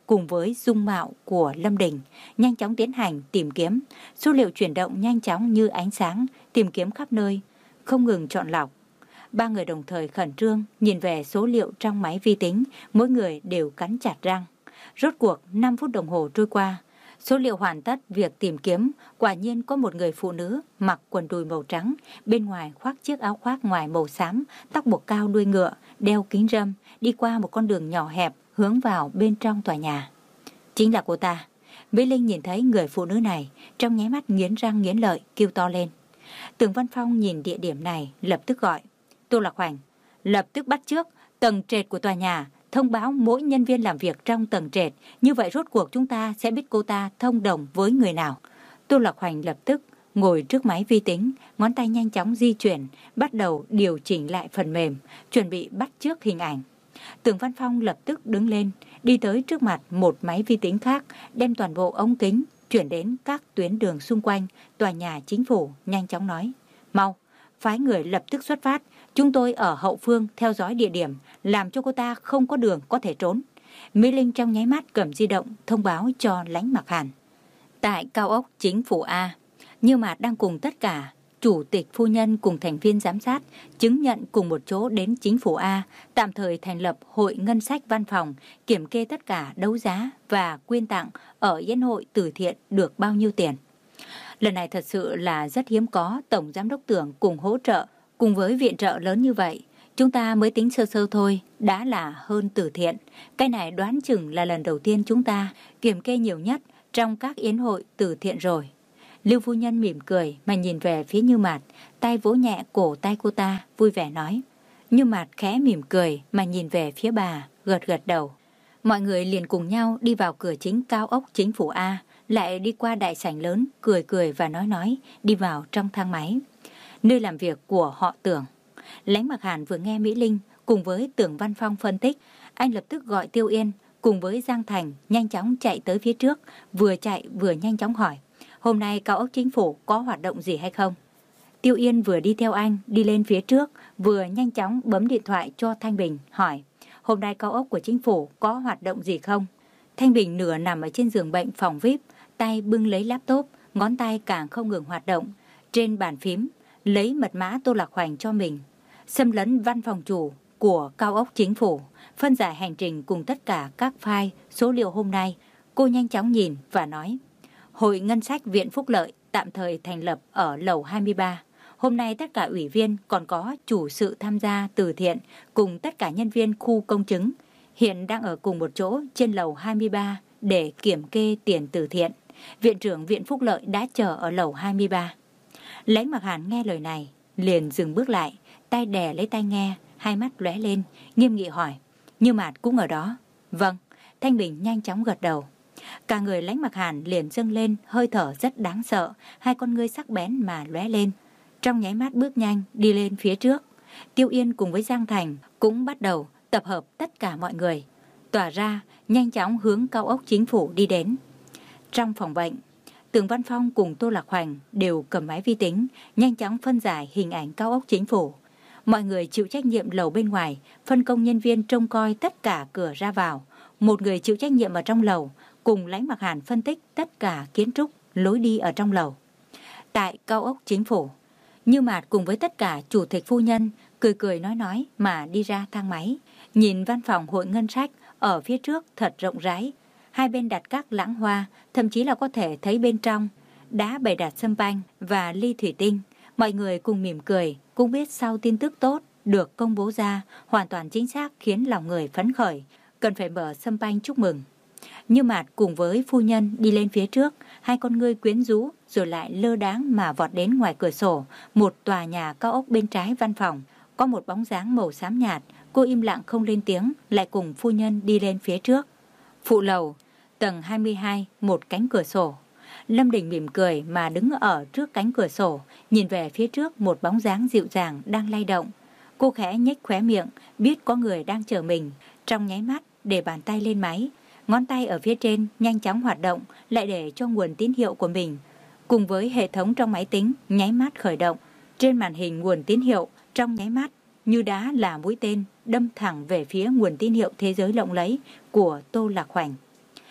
cùng với dung mạo của Lâm Đình, nhanh chóng tiến hành tìm kiếm. Số liệu chuyển động nhanh chóng như ánh sáng, tìm kiếm khắp nơi, không ngừng chọn lọc. Ba người đồng thời khẩn trương nhìn về số liệu trong máy vi tính, mỗi người đều cắn chặt răng. Rốt cuộc năm phút đồng hồ trôi qua, số liệu hoàn tất việc tìm kiếm. Quả nhiên có một người phụ nữ mặc quần đùi màu trắng, bên ngoài khoác chiếc áo khoác ngoài màu xám, tóc buộc cao đuôi ngựa, đeo kính râm, đi qua một con đường nhỏ hẹp hướng vào bên trong tòa nhà. Chính là cô ta. Mỹ Linh nhìn thấy người phụ nữ này, trong nháy mắt nghiến răng nghiến lợi, kêu to lên. Tưởng Văn Phong nhìn địa điểm này, lập tức gọi. Tô Lạc Hoành, lập tức bắt chước tầng trệt của tòa nhà, thông báo mỗi nhân viên làm việc trong tầng trệt. Như vậy rốt cuộc chúng ta sẽ biết cô ta thông đồng với người nào. Tô Lạc Hoành lập tức ngồi trước máy vi tính, ngón tay nhanh chóng di chuyển, bắt đầu điều chỉnh lại phần mềm, chuẩn bị bắt chước hình ảnh. Tưởng Văn Phong lập tức đứng lên, đi tới trước mặt một máy vi tính khác, đem toàn bộ ống kính chuyển đến các tuyến đường xung quanh tòa nhà chính phủ, nhanh chóng nói. Mau, phái người lập tức xuất phát. Chúng tôi ở hậu phương theo dõi địa điểm, làm cho cô ta không có đường có thể trốn. Mỹ Linh trong nháy mắt cầm di động thông báo cho Lãnh Mặc Hàn. Tại cao ốc chính phủ A, Như Mạt đang cùng tất cả chủ tịch phu nhân cùng thành viên giám sát chứng nhận cùng một chỗ đến chính phủ A, tạm thời thành lập hội ngân sách văn phòng, kiểm kê tất cả đấu giá và quyên tặng ở yến hội từ thiện được bao nhiêu tiền. Lần này thật sự là rất hiếm có tổng giám đốc Tưởng cùng hỗ trợ, cùng với viện trợ lớn như vậy. Chúng ta mới tính sơ sơ thôi, đã là hơn từ thiện. Cái này đoán chừng là lần đầu tiên chúng ta kiểm kê nhiều nhất trong các yến hội từ thiện rồi. Lưu phu nhân mỉm cười mà nhìn về phía Như Mạt, tay vỗ nhẹ cổ tay cô ta, vui vẻ nói. Như Mạt khẽ mỉm cười mà nhìn về phía bà, gật gật đầu. Mọi người liền cùng nhau đi vào cửa chính cao ốc chính phủ A, lại đi qua đại sảnh lớn, cười cười và nói nói, đi vào trong thang máy. Nơi làm việc của họ Tưởng. Lãnh Mặc Hàn vừa nghe Mỹ Linh cùng với Tưởng Văn Phong phân tích, anh lập tức gọi Tiêu Yên cùng với Giang Thành nhanh chóng chạy tới phía trước, vừa chạy vừa nhanh chóng hỏi. Hôm nay cao ốc chính phủ có hoạt động gì hay không? Tiêu Yên vừa đi theo anh đi lên phía trước, vừa nhanh chóng bấm điện thoại cho Thanh Bình hỏi. Hôm nay cao ốc của chính phủ có hoạt động gì không? Thanh Bình nửa nằm ở trên giường bệnh phòng vi ai pi, tay bưng lấy laptop, ngón tay càng không ngừng hoạt động. Trên bàn phím, lấy mật mã Tô Lạc Hoành cho mình. Xâm lấn văn phòng chủ của cao ốc chính phủ, phân giải hành trình cùng tất cả các file, số liệu hôm nay. Cô nhanh chóng nhìn và nói. Hội ngân sách Viện Phúc Lợi tạm thời thành lập ở lầu hai mươi ba. Hôm nay tất cả ủy viên còn có chủ sự tham gia từ thiện cùng tất cả nhân viên khu công chứng hiện đang ở cùng một chỗ trên lầu hai mươi ba để kiểm kê tiền từ thiện. Viện trưởng Viện Phúc Lợi đã chờ ở lầu hai mươi ba. Lãnh Mặc Hàn nghe lời này, liền dừng bước lại, tay đè lấy tai nghe, hai mắt lóe lên, nghiêm nghị hỏi. Như Mạt cũng ở đó? Vâng, Thanh Bình nhanh chóng gật đầu. Cả người Lãnh Mặc Hàn liền dâng lên, hơi thở rất đáng sợ, hai con ngươi sắc bén mà lóe lên. Trong nháy mắt bước nhanh đi lên phía trước. Tiêu Yên cùng với Giang Thành cũng bắt đầu tập hợp tất cả mọi người, tỏa ra nhanh chóng hướng cao ốc chính phủ đi đến. Trong phòng bệnh, Tưởng Văn Phong cùng Tô Lạc Hoành đều cầm máy vi tính, nhanh chóng phân giải hình ảnh cao ốc chính phủ. Mọi người chịu trách nhiệm lầu bên ngoài, phân công nhân viên trông coi tất cả cửa ra vào. Một người chịu trách nhiệm ở trong lầu, cùng Lãnh Mặc Hàn phân tích tất cả kiến trúc, lối đi ở trong lầu. Tại cao ốc chính phủ, Như Mạt cùng với tất cả chủ tịch phu nhân cười cười nói nói mà đi ra thang máy. Nhìn văn phòng hội ngân sách ở phía trước thật rộng rãi, hai bên đặt các lẵng hoa, thậm chí là có thể thấy bên trong đã bày đặt sâm panh và ly thủy tinh. Mọi người cùng mỉm cười, cũng biết sau tin tức tốt được công bố ra hoàn toàn chính xác khiến lòng người phấn khởi, cần phải mở sâm panh chúc mừng. Như Mạt cùng với phu nhân đi lên phía trước, hai con ngươi quyến rũ rồi lại lơ đáng mà vọt đến ngoài cửa sổ, một tòa nhà cao ốc bên trái văn phòng, có một bóng dáng màu xám nhạt. Cô im lặng không lên tiếng, lại cùng phu nhân đi lên phía trước. Phụ lầu, tầng hai mươi hai, một cánh cửa sổ. Lâm Đình mỉm cười mà đứng ở trước cánh cửa sổ, nhìn về phía trước một bóng dáng dịu dàng đang lay động. Cô khẽ nhếch khóe miệng, biết có người đang chờ mình, trong nháy mắt để bàn tay lên máy. Ngón tay ở phía trên nhanh chóng hoạt động, lại để cho nguồn tín hiệu của mình cùng với hệ thống trong máy tính nháy mắt khởi động. Trên màn hình nguồn tín hiệu trong nháy mắt như đá là mũi tên đâm thẳng về phía nguồn tín hiệu thế giới lộng lẫy của Tô Lạc Hoành.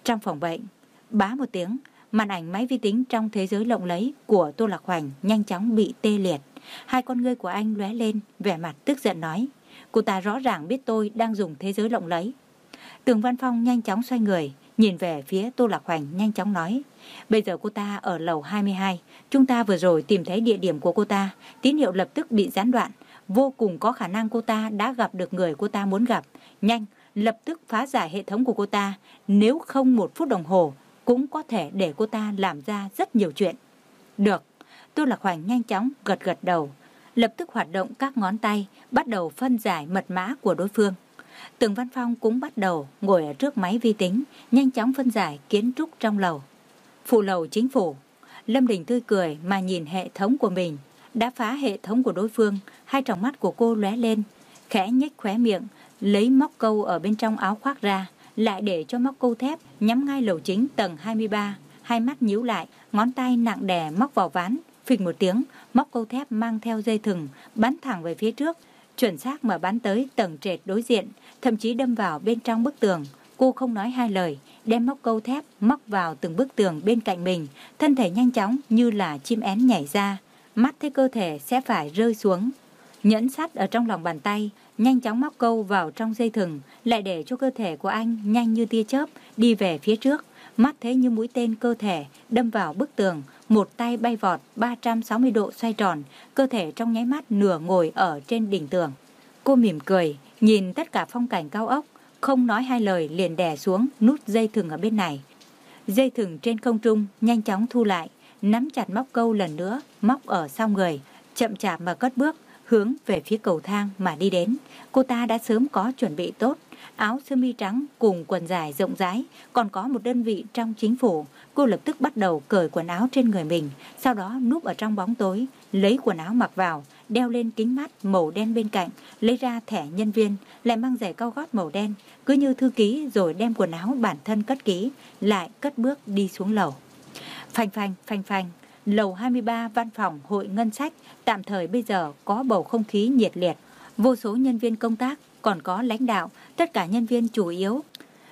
Trong phòng bệnh, bá một tiếng, màn ảnh máy vi tính trong thế giới lộng lẫy của Tô Lạc Hoành nhanh chóng bị tê liệt. Hai con ngươi của anh lóe lên, vẻ mặt tức giận nói: cô ta rõ ràng biết tôi đang dùng thế giới lộng lẫy. Tường Văn Phong nhanh chóng xoay người, nhìn về phía Tô Lạc Hoành nhanh chóng nói: bây giờ cô ta ở lầu hai mươi hai, chúng ta vừa rồi tìm thấy địa điểm của cô ta, tín hiệu lập tức bị gián đoạn, vô cùng có khả năng cô ta đã gặp được người cô ta muốn gặp. Nhanh, lập tức phá giải hệ thống của cô ta, nếu không một phút đồng hồ cũng có thể để cô ta làm ra rất nhiều chuyện. Được. Tô Lạc Hoành nhanh chóng gật gật đầu, lập tức hoạt động các ngón tay, bắt đầu phân giải mật mã của đối phương. Tường Văn Phong cũng bắt đầu ngồi ở trước máy vi tính, nhanh chóng phân giải kiến trúc trong lầu. Phụ lầu chính phủ. Lâm Đình tươi cười mà nhìn hệ thống của mình, đã phá hệ thống của đối phương. Hai tròng mắt của cô lóe lên, khẽ nhếch khóe miệng, lấy móc câu ở bên trong áo khoác ra, lại để cho móc câu thép nhắm ngay lầu chính tầng hai mươi ba. Hai mắt nhíu lại, ngón tay nặng đè móc vào ván, phịch một tiếng, móc câu thép mang theo dây thừng bắn thẳng về phía trước, chuẩn xác mà bắn tới tầng trệt đối diện, thậm chí đâm vào bên trong bức tường. Cô không nói hai lời, đem móc câu thép móc vào từng bức tường bên cạnh mình, thân thể nhanh chóng như là chim én nhảy ra, mắt thấy cơ thể sẽ phải rơi xuống. Nhẫn sắt ở trong lòng bàn tay, nhanh chóng móc câu vào trong dây thừng, lại để cho cơ thể của anh nhanh như tia chớp đi về phía trước, mắt thấy như mũi tên cơ thể đâm vào bức tường, một tay bay vọt ba trăm sáu mươi độ xoay tròn, cơ thể trong nháy mắt nửa ngồi ở trên đỉnh tường. Cô mỉm cười, nhìn tất cả phong cảnh cao ốc, không nói hai lời liền đè xuống nút dây thừng ở bên này. Dây thừng trên không trung nhanh chóng thu lại, nắm chặt móc câu lần nữa, móc ở sau người, chậm chạp mà cất bước, hướng về phía cầu thang mà đi đến. Cô ta đã sớm có chuẩn bị tốt, áo sơ mi trắng cùng quần dài rộng rãi, còn có một đơn vị trong chính phủ. Cô lập tức bắt đầu cởi quần áo trên người mình, sau đó núp ở trong bóng tối, lấy quần áo mặc vào, đeo lên kính mắt màu đen bên cạnh, lấy ra thẻ nhân viên, lại mang giày cao gót màu đen, cứ như thư ký, rồi đem quần áo bản thân cất kỹ, lại cất bước đi xuống lầu. Phanh phanh, phanh phanh, lầu hai mươi ba văn phòng hội ngân sách tạm thời bây giờ có bầu không khí nhiệt liệt, vô số nhân viên công tác, còn có lãnh đạo, tất cả nhân viên chủ yếu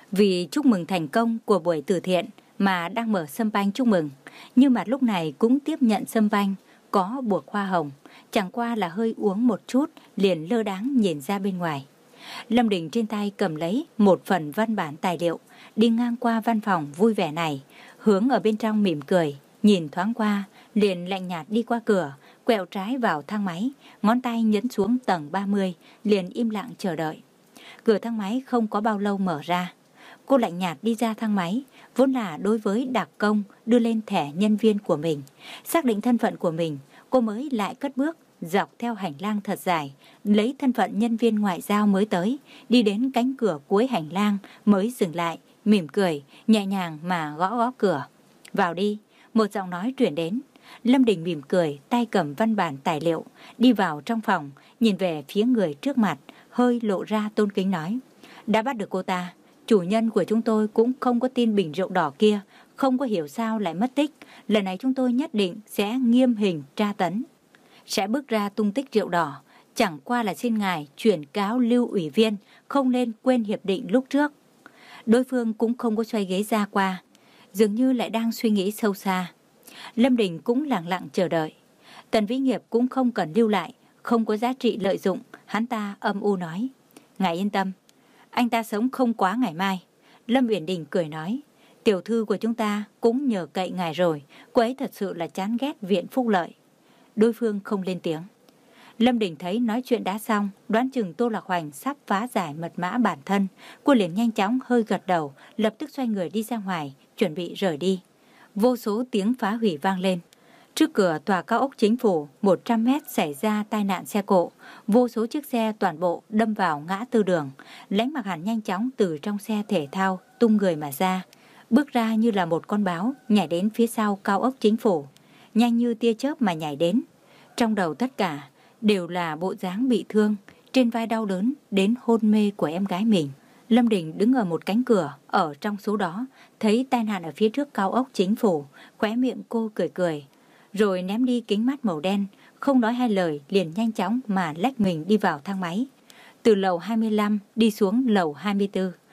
vì chúc mừng thành công của buổi từ thiện mà đang mở sâm banh chúc mừng. Nhưng mà lúc này cũng tiếp nhận sâm banh có buộc hoa hồng, chẳng qua là hơi uống một chút liền lơ đáng nhìn ra bên ngoài. Lâm Đình trên tay cầm lấy một phần văn bản tài liệu, đi ngang qua văn phòng vui vẻ này, hướng ở bên trong mỉm cười, nhìn thoáng qua liền lạnh nhạt đi qua cửa, quẹo trái vào thang máy, ngón tay nhấn xuống tầng ba mươi, liền im lặng chờ đợi. Cửa thang máy không có bao lâu mở ra. Cô lạnh nhạt đi ra thang máy, vốn là đối với đặc công đưa lên thẻ nhân viên của mình. Xác định thân phận của mình, cô mới lại cất bước, dọc theo hành lang thật dài, lấy thân phận nhân viên ngoại giao mới tới, đi đến cánh cửa cuối hành lang mới dừng lại, mỉm cười, nhẹ nhàng mà gõ gõ cửa. Vào đi, một giọng nói truyền đến. Lâm Đình mỉm cười, tay cầm văn bản tài liệu, đi vào trong phòng, nhìn về phía người trước mặt, hơi lộ ra tôn kính nói: đã bắt được cô ta. Chủ nhân của chúng tôi cũng không có tin bình rượu đỏ kia, không có hiểu sao lại mất tích. Lần này chúng tôi nhất định sẽ nghiêm hình tra tấn, sẽ bước ra tung tích rượu đỏ. Chẳng qua là xin ngài chuyển cáo Lưu ủy viên không nên quên hiệp định lúc trước. Đối phương cũng không có xoay ghế ra qua, dường như lại đang suy nghĩ sâu xa. Lâm Đình cũng lặng lặng chờ đợi. Tần Vĩ Nghiệp cũng không cần lưu lại, không có giá trị lợi dụng. Hắn ta âm u nói: ngài yên tâm, anh ta sống không quá ngày mai. Lâm Uyển Đình cười nói: tiểu thư của chúng ta cũng nhờ cậy ngài rồi, cô ấy thật sự là chán ghét Viện Phúc Lợi. Đối phương không lên tiếng. Lâm Đình thấy nói chuyện đã xong, đoán chừng Tô Lạc Hoành sắp phá giải mật mã bản thân. Cô liền nhanh chóng hơi gật đầu, lập tức xoay người đi ra ngoài, chuẩn bị rời đi. Vô số tiếng phá hủy vang lên. Trước cửa tòa cao ốc chính phủ một trăm mét xảy ra tai nạn xe cộ, vô số chiếc xe toàn bộ đâm vào ngã tư đường. Lãnh Mặc Hàn nhanh chóng từ trong xe thể thao tung người mà ra, bước ra như là một con báo, nhảy đến phía sau cao ốc chính phủ, nhanh như tia chớp mà nhảy đến. Trong đầu tất cả đều là bộ dáng bị thương, trên vai đau đớn đến hôn mê của em gái mình. Lâm Đình đứng ở một cánh cửa ở trong số đó, thấy tai nạn ở phía trước cao ốc chính phủ, khóe miệng cô cười cười, rồi ném đi kính mắt màu đen, không nói hai lời liền nhanh chóng mà lách mình đi vào thang máy. Từ lầu hai mươi lăm đi xuống lầu hai mươi tư,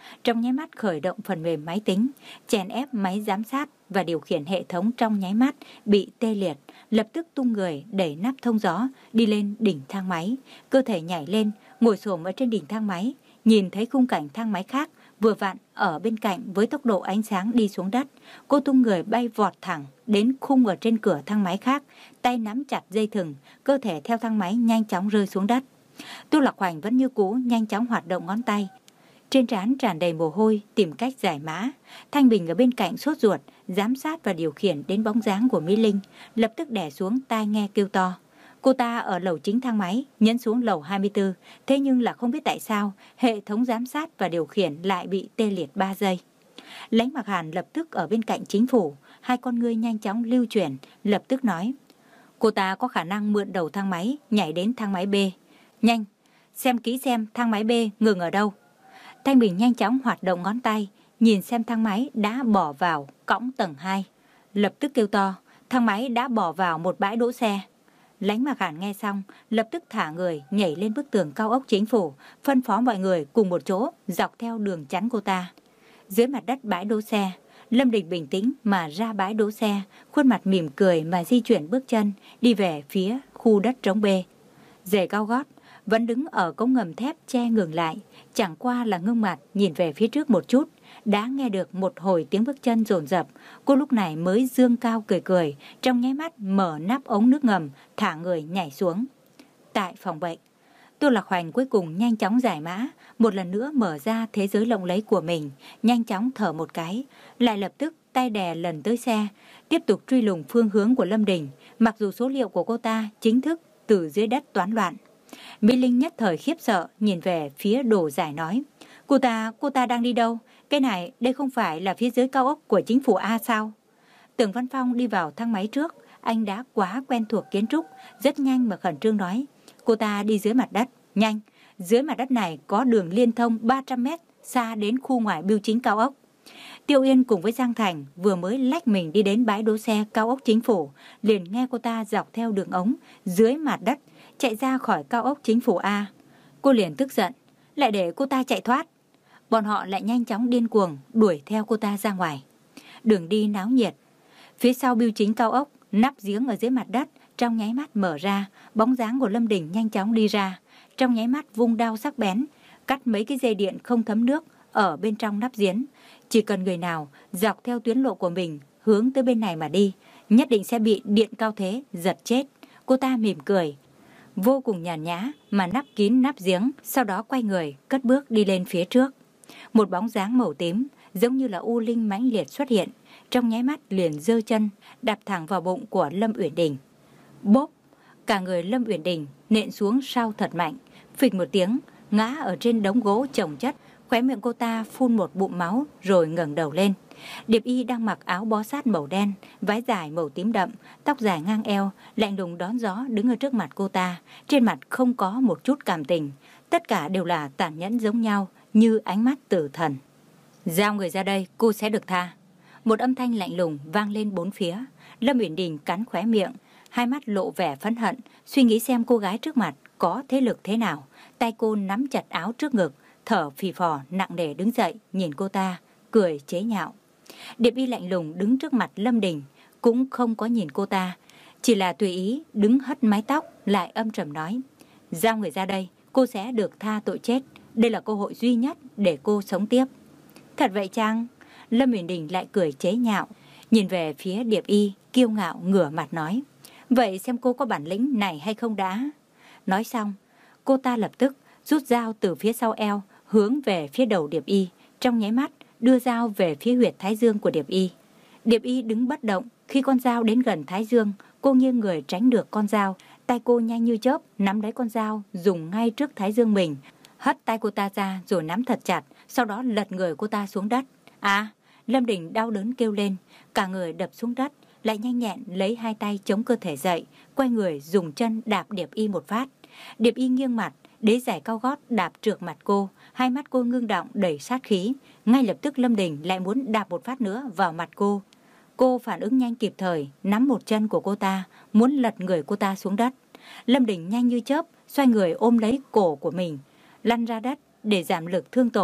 trong nháy mắt khởi động phần mềm máy tính, chèn ép máy giám sát và điều khiển hệ thống trong nháy mắt bị tê liệt, lập tức tung người đẩy nắp thông gió đi lên đỉnh thang máy, cơ thể nhảy lên, ngồi xổm ở trên đỉnh thang máy, nhìn thấy khung cảnh thang máy khác vừa vặn ở bên cạnh với tốc độ ánh sáng đi xuống đất. Cô tung người bay vọt thẳng đến khung ở trên cửa thang máy khác, tay nắm chặt dây thừng, cơ thể theo thang máy nhanh chóng rơi xuống đất. Tô Lạc Hoành vẫn như cũ nhanh chóng hoạt động ngón tay, trên trán tràn đầy mồ hôi tìm cách giải mã. Thanh Bình ở bên cạnh sốt ruột giám sát và điều khiển đến bóng dáng của Mỹ Linh, lập tức đè xuống tai nghe kêu to. Cô ta ở lầu chính thang máy nhấn xuống lầu hai mươi tư, thế nhưng là không biết tại sao hệ thống giám sát và điều khiển lại bị tê liệt ba giây. Lãnh Mặc Hàn lập tức ở bên cạnh chính phủ, hai con ngươi nhanh chóng lưu chuyển, lập tức nói: cô ta có khả năng mượn đầu thang máy nhảy đến thang máy B. Nhanh, xem kỹ xem thang máy B ngừng ở đâu. Thanh Bình nhanh chóng hoạt động ngón tay, nhìn xem thang máy đã bỏ vào cõng tầng hai. Lập tức kêu to: thang máy đã bỏ vào một bãi đỗ xe. Lãnh Mặc Hàn nghe xong, lập tức thả người nhảy lên bức tường cao ốc chính phủ, phân phó mọi người cùng một chỗ dọc theo đường chắn cô ta. Dưới mặt đất bãi đỗ xe, Lâm Đình bình tĩnh mà ra bãi đỗ xe, khuôn mặt mỉm cười mà di chuyển bước chân đi về phía khu đất trống B. Giày cao gót vẫn đứng ở cống ngầm thép che ngừng lại, chẳng qua là ngưng mặt nhìn về phía trước một chút, đã nghe được một hồi tiếng bước chân dồn dập. Cô lúc này mới dương cao cười cười, trong nháy mắt mở nắp ống nước ngầm, thả người nhảy xuống. Tại phòng bệnh, Tô Lạc Hoành cuối cùng nhanh chóng giải mã, một lần nữa mở ra thế giới lộng lẫy của mình, nhanh chóng thở một cái, lại lập tức tay đè lần tới xe, tiếp tục truy lùng phương hướng của Lâm Đình, mặc dù số liệu của cô ta chính thức từ dưới đất toán loạn. Mỹ Linh nhất thời khiếp sợ nhìn về phía đồ giải nói: Cô ta, cô ta đang đi đâu? Cái này, đây không phải là phía dưới cao ốc của chính phủ A sao? Tưởng Văn Phong đi vào thang máy trước, anh đã quá quen thuộc kiến trúc, rất nhanh mà khẩn trương nói: cô ta đi dưới mặt đất, nhanh, dưới mặt đất này có đường liên thông ba trăm mét xa đến khu ngoại bưu chính cao ốc. Tiêu Yên cùng với Giang Thành vừa mới lách mình đi đến bãi đỗ xe cao ốc chính phủ, liền nghe cô ta dọc theo đường ống dưới mặt đất chạy ra khỏi cao ốc chính phủ A. Cô liền tức giận, lại để cô ta chạy thoát. Bọn họ lại nhanh chóng điên cuồng đuổi theo cô ta ra ngoài. Đường đi náo nhiệt, phía sau bưu chính cao ốc, nắp giếng ở dưới mặt đất trong nháy mắt mở ra, bóng dáng của Lâm Đình nhanh chóng đi ra, trong nháy mắt vung đao sắc bén cắt mấy cái dây điện không thấm nước ở bên trong nắp giếng. Chỉ cần người nào dọc theo tuyến lộ của mình hướng tới bên này mà đi, nhất định sẽ bị điện cao thế giật chết. Cô ta mỉm cười, vô cùng nhàn nhã mà nắp kín nắp giếng, sau đó quay người cất bước đi lên phía trước. Một bóng dáng màu tím giống như là u linh mãnh liệt xuất hiện, trong nháy mắt liền giơ chân đạp thẳng vào bụng của Lâm Uyển Đình. Bốp, cả người Lâm Uyển Đình nện xuống sau thật mạnh, phịch một tiếng ngã ở trên đống gỗ chồng chất. Khóe miệng cô ta phun một bụng máu rồi ngẩng đầu lên. Điệp Y đang mặc áo bó sát màu đen, váy dài màu tím đậm, tóc dài ngang eo, lạnh lùng đón gió đứng ở trước mặt cô ta, trên mặt không có một chút cảm tình, tất cả đều là tàn nhẫn giống nhau như ánh mắt tử thần. Giao người ra đây, cô sẽ được tha. Một âm thanh lạnh lùng vang lên bốn phía. Lâm Uyển Đình cắn khóe miệng, hai mắt lộ vẻ phẫn hận, suy nghĩ xem cô gái trước mặt có thế lực thế nào. Tay cô nắm chặt áo trước ngực, thở phì phò nặng nề đứng dậy nhìn cô ta, cười chế nhạo. Điệp Y lạnh lùng đứng trước mặt Lâm Đình, cũng không có nhìn cô ta, chỉ là tùy ý đứng hất mái tóc, lại âm trầm nói: giao người ra đây, cô sẽ được tha tội chết, đây là cơ hội duy nhất để cô sống tiếp. Thật vậy chăng? Lâm Uyển Đình lại cười chế nhạo, nhìn về phía Điệp Y, kiêu ngạo ngửa mặt nói: vậy xem cô có bản lĩnh này hay không đã. Nói xong, cô ta lập tức rút dao từ phía sau eo hướng về phía đầu Điệp Y, trong nháy mắt đưa dao về phía huyệt thái dương của Điệp Y. Điệp Y đứng bất động, khi con dao đến gần thái dương, cô nghiêng người tránh được con dao, tay cô nhanh như chớp nắm lấy con dao dùng ngay trước thái dương mình, hất tay cô ta ra rồi nắm thật chặt, sau đó lật người cô ta xuống đất. À, Lâm Đình đau đớn kêu lên, cả người đập xuống đất, lại nhanh nhẹn lấy hai tay chống cơ thể dậy, quay người dùng chân đạp Điệp Y một phát. Điệp Y nghiêng mặt, đế giày cao gót đạp trượt mặt cô, hai mắt cô ngưng đọng đầy sát khí. Ngay lập tức Lâm Đình lại muốn đạp một phát nữa vào mặt cô. Cô phản ứng nhanh kịp thời, nắm một chân của cô ta, muốn lật người cô ta xuống đất. Lâm Đình nhanh như chớp xoay người ôm lấy cổ của mình, lăn ra đất để giảm lực thương tổn.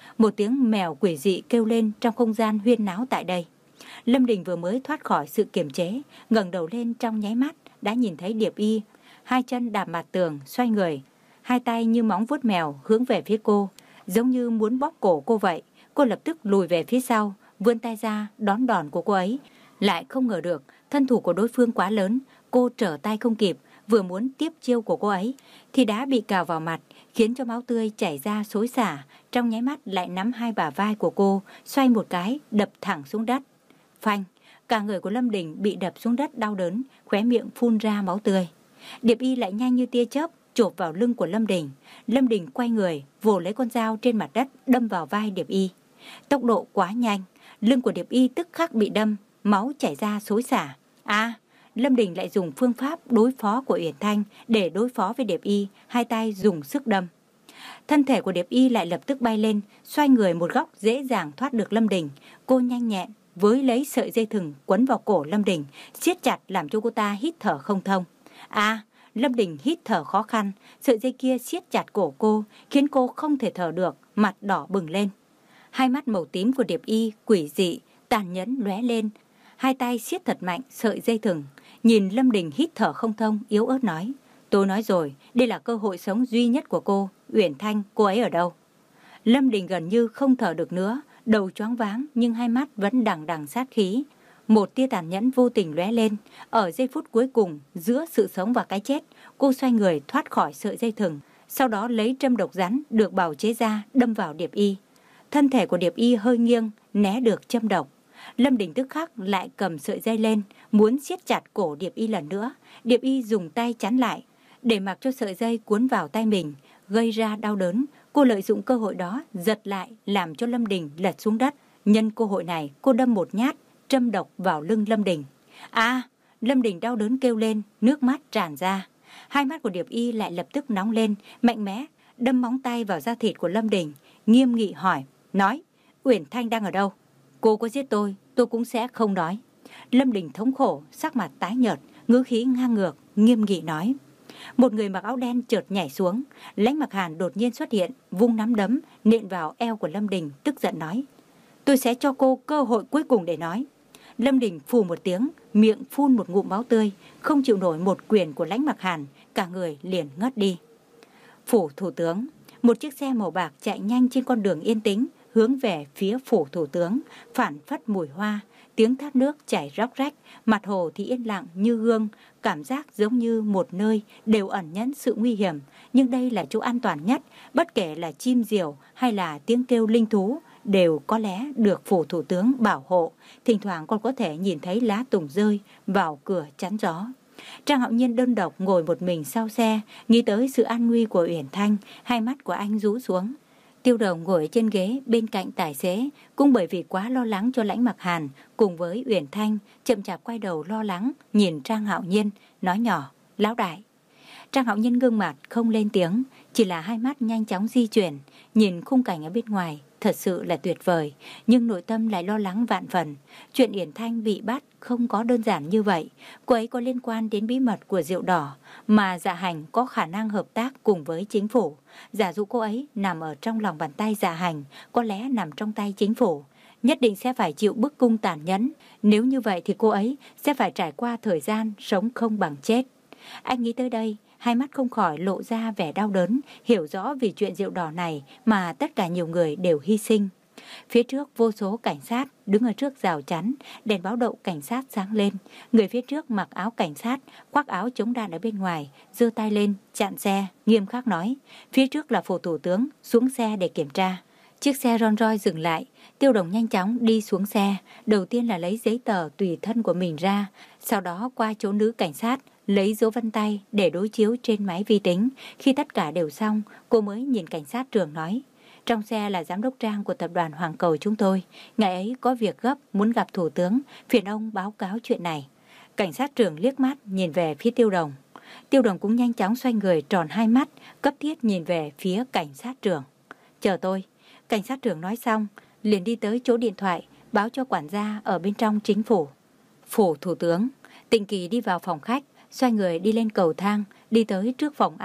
Một tiếng mèo quỷ dị kêu lên trong không gian huyên náo tại đây. Lâm Đình vừa mới thoát khỏi sự kiềm chế, ngẩng đầu lên trong nháy mắt đã nhìn thấy Điệp Y, hai chân đạp mặt tường, xoay người, hai tay như móng vuốt mèo hướng về phía cô, giống như muốn bóp cổ cô vậy. Cô lập tức lùi về phía sau, vươn tay ra đón đòn của cô ấy. Lại không ngờ được thân thủ của đối phương quá lớn, cô trở tay không kịp, vừa muốn tiếp chiêu của cô ấy thì đã bị cào vào mặt, khiến cho máu tươi chảy ra xối xả. Trong nháy mắt lại nắm hai bả vai của cô, xoay một cái đập thẳng xuống đất. Phanh, cả người của Lâm Đình bị đập xuống đất đau đớn, khóe miệng phun ra máu tươi. Điệp Y lại nhanh như tia chớp chộp vào lưng của Lâm Đình. Lâm Đình quay người, vồ lấy con dao trên mặt đất đâm vào vai Điệp Y. Tốc độ quá nhanh, lưng của Điệp Y tức khắc bị đâm, máu chảy ra xối xả. À, Lâm Đình lại dùng phương pháp đối phó của Uyển Thanh để đối phó với Điệp Y, hai tay dùng sức đâm. Thân thể của Điệp Y lại lập tức bay lên, xoay người một góc dễ dàng thoát được Lâm Đình. Cô nhanh nhẹn với lấy sợi dây thừng quấn vào cổ Lâm Đình, siết chặt làm cho cô ta hít thở không thông. À, Lâm Đình hít thở khó khăn, sợi dây kia siết chặt cổ cô, khiến cô không thể thở được, mặt đỏ bừng lên. Hai mắt màu tím của Điệp Y quỷ dị, tàn nhẫn lóe lên, hai tay siết thật mạnh sợi dây thừng. Nhìn Lâm Đình hít thở không thông, yếu ớt nói: tôi nói rồi, đây là cơ hội sống duy nhất của cô. Uyển Thanh, cô ấy ở đâu? Lâm Đình gần như không thở được nữa, đầu choáng váng nhưng hai mắt vẫn đằng đằng sát khí. Một tia tàn nhẫn vô tình lóe lên. Ở giây phút cuối cùng, giữa sự sống và cái chết, cô xoay người thoát khỏi sợi dây thừng, sau đó lấy châm độc rắn được bào chế ra đâm vào Điệp Y. Thân thể của Điệp Y hơi nghiêng, né được châm độc. Lâm Đình tức khắc lại cầm sợi dây lên, muốn siết chặt cổ Điệp Y lần nữa. Điệp Y dùng tay chắn lại, để mặc cho sợi dây cuốn vào tay mình, gây ra đau đớn. Cô lợi dụng cơ hội đó giật lại, làm cho Lâm Đình lật xuống đất. Nhân cơ hội này, cô đâm một nhát châm độc vào lưng Lâm Đình. À, Lâm Đình đau đớn kêu lên, nước mắt tràn ra. Hai mắt của Điệp Y lại lập tức nóng lên, mạnh mẽ đâm móng tay vào da thịt của Lâm Đình, nghiêm nghị hỏi, nói: Uyển Thanh đang ở đâu? Cô có giết tôi, tôi cũng sẽ không nói. Lâm Đình thống khổ, sắc mặt tái nhợt, ngữ khí ngang ngược, nghiêm nghị nói. Một người mặc áo đen chợt nhảy xuống. Lãnh Mặc Hàn đột nhiên xuất hiện, vung nắm đấm nện vào eo của Lâm Đình, tức giận nói: tôi sẽ cho cô cơ hội cuối cùng để nói. Lâm Đình phù một tiếng, miệng phun một ngụm máu tươi, không chịu nổi một quyền của Lãnh Mặc Hàn, cả người liền ngất đi. Phủ thủ tướng. Một chiếc xe màu bạc chạy nhanh trên con đường yên tĩnh, hướng về phía phủ thủ tướng, phảng phất mùi hoa, tiếng thác nước chảy róc rách, mặt hồ thì yên lặng như gương, cảm giác giống như một nơi đều ẩn nhẫn sự nguy hiểm, nhưng đây là chỗ an toàn nhất, bất kể là chim diều hay là tiếng kêu linh thú đều có lẽ được phủ thủ tướng bảo hộ, thỉnh thoảng còn có thể nhìn thấy lá tùng rơi vào cửa chắn gió. Trang Hạo Nhiên đơn độc ngồi một mình sau xe, nghĩ tới sự an nguy của Uyển Thanh, hai mắt của anh rũ xuống. Tiêu Đồng ngồi trên ghế bên cạnh tài xế, cũng bởi vì quá lo lắng cho Lãnh Mặc Hàn cùng với Uyển Thanh, chậm chạp quay đầu lo lắng nhìn Trang Hạo Nhiên, nói nhỏ: Lão đại. Trang Hạo Nhiên gương mặt không lên tiếng, chỉ là hai mắt nhanh chóng di chuyển, nhìn khung cảnh ở bên ngoài, thật sự là tuyệt vời, nhưng nội tâm lại lo lắng vạn phần. Chuyện Uyển Thanh bị bắt không có đơn giản như vậy, cô ấy có liên quan đến bí mật của rượu đỏ, mà Dạ Hành có khả năng hợp tác cùng với chính phủ. Giả dụ cô ấy nằm ở trong lòng bàn tay Dạ Hành, có lẽ nằm trong tay chính phủ, nhất định sẽ phải chịu bức cung tàn nhẫn. Nếu như vậy thì cô ấy sẽ phải trải qua thời gian sống không bằng chết. Anh nghĩ tới đây, hai mắt không khỏi lộ ra vẻ đau đớn, hiểu rõ vì chuyện rượu đỏ này mà tất cả nhiều người đều hy sinh. Phía trước vô số cảnh sát đứng ở trước rào chắn, đèn báo động cảnh sát sáng lên. Người phía trước mặc áo cảnh sát, khoác áo chống đạn ở bên ngoài, giơ tay lên chặn xe, nghiêm khắc nói: phía trước là phủ thủ tướng, xuống xe để kiểm tra. Chiếc xe Rolls Royce dừng lại, Tiêu Đồng nhanh chóng đi xuống xe, đầu tiên là lấy giấy tờ tùy thân của mình ra, sau đó qua chỗ nữ cảnh sát, lấy dấu vân tay để đối chiếu trên máy vi tính. Khi tất cả đều xong, cô mới nhìn cảnh sát trưởng nói: trong xe là giám đốc Trang của tập đoàn Hoàng Cầu chúng tôi, ngày ấy có việc gấp muốn gặp thủ tướng, phiền ông báo cáo chuyện này. Cảnh sát trưởng liếc mắt nhìn về phía Tiêu Đồng. Tiêu Đồng cũng nhanh chóng xoay người tròn hai mắt, cấp thiết nhìn về phía cảnh sát trưởng. Chờ tôi. Cảnh sát trưởng nói xong, liền đi tới chỗ điện thoại, báo cho quản gia ở bên trong chính phủ. Phủ thủ tướng. Tịnh Kỳ đi vào phòng khách, xoay người đi lên cầu thang, đi tới trước phòng ăn,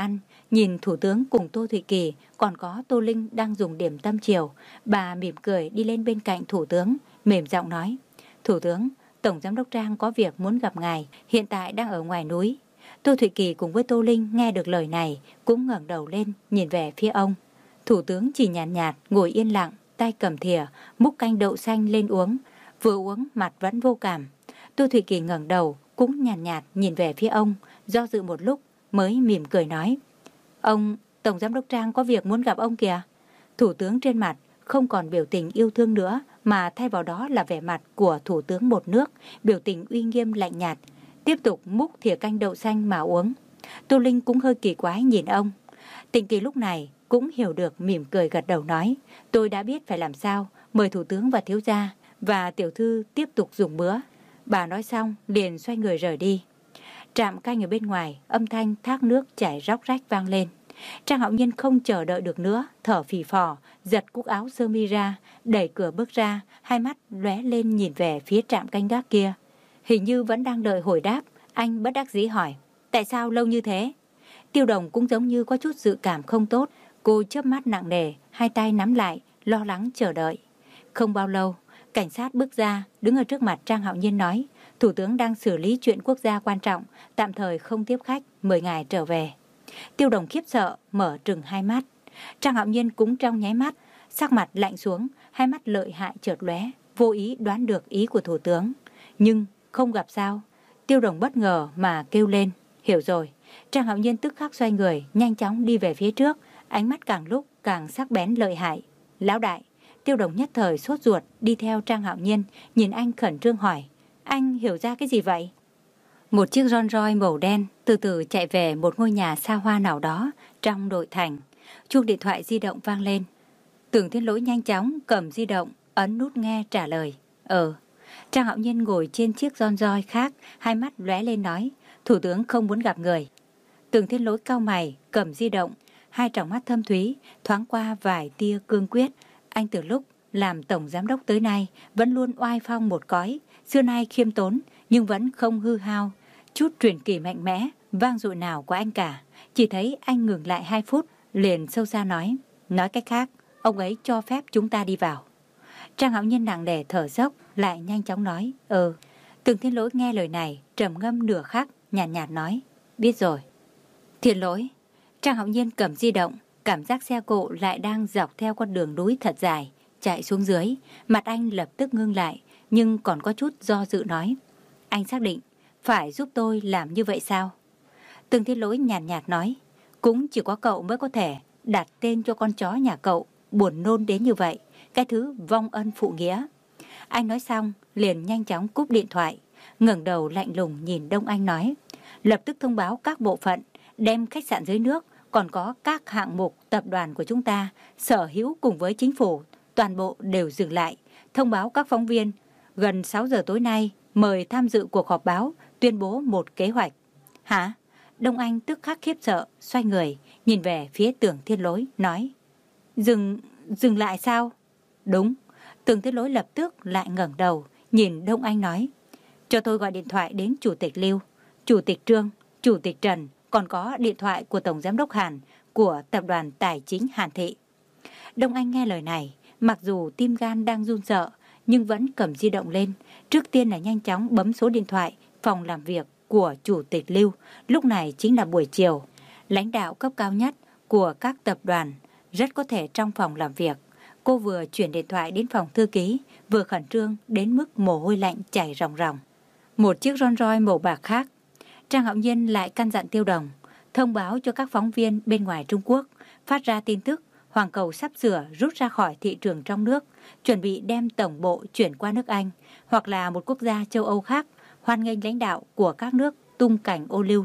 Nhìn Thủ tướng cùng Tô Thụy Kỳ, còn có Tô Linh đang dùng điểm tâm chiều, bà mỉm cười đi lên bên cạnh Thủ tướng, mềm giọng nói: Thủ tướng, Tổng Giám đốc Trang có việc muốn gặp ngài, hiện tại đang ở ngoài núi. Tô Thụy Kỳ cùng với Tô Linh nghe được lời này cũng ngẩng đầu lên nhìn về phía ông. Thủ tướng chỉ nhàn nhạt, nhạt ngồi yên lặng, tay cầm thìa múc canh đậu xanh lên uống, vừa uống mặt vẫn vô cảm. Tô Thụy Kỳ ngẩng đầu cũng nhàn nhạt, nhạt nhìn về phía ông, do dự một lúc mới mỉm cười nói: Ông, Tổng Giám đốc Trang có việc muốn gặp ông kìa. Thủ tướng trên mặt không còn biểu tình yêu thương nữa, mà thay vào đó là vẻ mặt của Thủ tướng một nước, biểu tình uy nghiêm lạnh nhạt, tiếp tục múc thìa canh đậu xanh mà uống. Tô Linh cũng hơi kỳ quái nhìn ông. Tịnh Kỳ lúc này cũng hiểu được, mỉm cười gật đầu nói: Tôi đã biết phải làm sao, mời Thủ tướng và thiếu gia và tiểu thư tiếp tục dùng bữa. Bà nói xong liền xoay người rời đi. Trạm canh ở bên ngoài, âm thanh thác nước chảy róc rách vang lên. Trang Hạo Nhiên không chờ đợi được nữa, thở phì phò, giật cúc áo sơ mi ra, đẩy cửa bước ra, hai mắt lóe lên nhìn về phía trạm canh gác kia. Hình như vẫn đang đợi hồi đáp, anh bất đắc dĩ hỏi: Tại sao lâu như thế? Tiêu Đồng cũng giống như có chút dự cảm không tốt, cô chớp mắt nặng nề, hai tay nắm lại, lo lắng chờ đợi. Không bao lâu, cảnh sát bước ra, đứng ở trước mặt Trang Hạo Nhiên nói: Thủ tướng đang xử lý chuyện quốc gia quan trọng, tạm thời không tiếp khách, mời ngài trở về. Tiêu Đồng khiếp sợ, mở trừng hai mắt. Trang Hạo Nhiên cũng trong nháy mắt, sắc mặt lạnh xuống, hai mắt lợi hại chợt lóe, vô ý đoán được ý của thủ tướng. Nhưng không gặp sao. Tiêu Đồng bất ngờ mà kêu lên: Hiểu rồi. Trang Hạo Nhiên tức khắc xoay người, nhanh chóng đi về phía trước, ánh mắt càng lúc càng sắc bén lợi hại. Lão đại. Tiêu Đồng nhất thời sốt ruột đi theo Trang Hạo Nhiên, nhìn anh khẩn trương hỏi: Anh hiểu ra cái gì vậy? Một chiếc Rolls Royce màu đen từ từ chạy về một ngôi nhà xa hoa nào đó trong nội thành. Chuông điện thoại di động vang lên. Tưởng Thiên Lỗi nhanh chóng cầm di động, ấn nút nghe trả lời: Ờ. Trang Hạo Nhiên ngồi trên chiếc Rolls Royce khác, hai mắt lóe lên nói: Thủ tướng không muốn gặp người. Tưởng Thiên Lỗi cau mày, cầm di động, hai tròng mắt thâm thúy thoáng qua vài tia cương quyết. Anh từ lúc làm tổng giám đốc tới nay vẫn luôn oai phong một cõi, xưa nay khiêm tốn nhưng vẫn không hư hao chút truyền kỳ mạnh mẽ vang dội nào của anh cả. Chỉ thấy anh ngừng lại hai phút, liền sâu xa nói: Nói cách khác, ông ấy cho phép chúng ta đi vào. Trang Hạo Nhiên nặng nề thở dốc, lại nhanh chóng nói: Ừ. Tưởng Thiên Lỗi nghe lời này trầm ngâm nửa khắc, nhàn nhạt, nhạt nói: Biết rồi. Thiên Lỗi. Trang Hạo Nhiên cầm di động, cảm giác xe cộ lại đang dọc theo con đường núi thật dài chạy xuống dưới. Mặt anh lập tức ngưng lại, nhưng còn có chút do dự nói: Anh xác định phải giúp tôi làm như vậy sao? Tưởng Thiên Lỗi nhàn nhạt, nhạt nói: Cũng chỉ có cậu mới có thể đặt tên cho con chó nhà cậu buồn nôn đến như vậy, cái thứ vong ân phụ nghĩa. Anh nói xong liền nhanh chóng cúp điện thoại, ngẩng đầu lạnh lùng nhìn Đông Anh nói: Lập tức thông báo các bộ phận, đem khách sạn dưới nước, còn có các hạng mục tập đoàn của chúng ta sở hữu cùng với chính phủ, toàn bộ đều dừng lại. Thông báo các phóng viên, gần sáu giờ tối nay mời tham dự cuộc họp báo, tuyên bố một kế hoạch. Hả? Đông Anh tức khắc khiếp sợ, xoay người nhìn về phía Tưởng Thiên Lỗi nói: Dừng, dừng lại sao? Đúng. Tưởng Thiên Lỗi lập tức lại ngẩng đầu nhìn Đông Anh nói: Cho tôi gọi điện thoại đến Chủ tịch Lưu, Chủ tịch Trương, Chủ tịch Trần, còn có điện thoại của Tổng Giám đốc Hàn của Tập đoàn Tài chính Hàn Thị. Đông Anh nghe lời này, mặc dù tim gan đang run sợ, nhưng vẫn cầm di động lên. Trước tiên là nhanh chóng bấm số điện thoại phòng làm việc của Chủ tịch Lưu. Lúc này chính là buổi chiều. Lãnh đạo cấp cao nhất của các tập đoàn rất có thể trong phòng làm việc. Cô vừa chuyển điện thoại đến phòng thư ký, vừa khẩn trương đến mức mồ hôi lạnh chảy ròng ròng. Một chiếc Rolls Royce màu bạc khác. Trang Hạo Nhiên lại căn dặn Tiêu Đồng thông báo cho các phóng viên bên ngoài Trung Quốc phát ra tin tức Hoàng Cầu sắp sửa rút ra khỏi thị trường trong nước, chuẩn bị đem tổng bộ chuyển qua nước Anh hoặc là một quốc gia châu Âu khác, hoan nghênh lãnh đạo của các nước tung cảnh ô liu.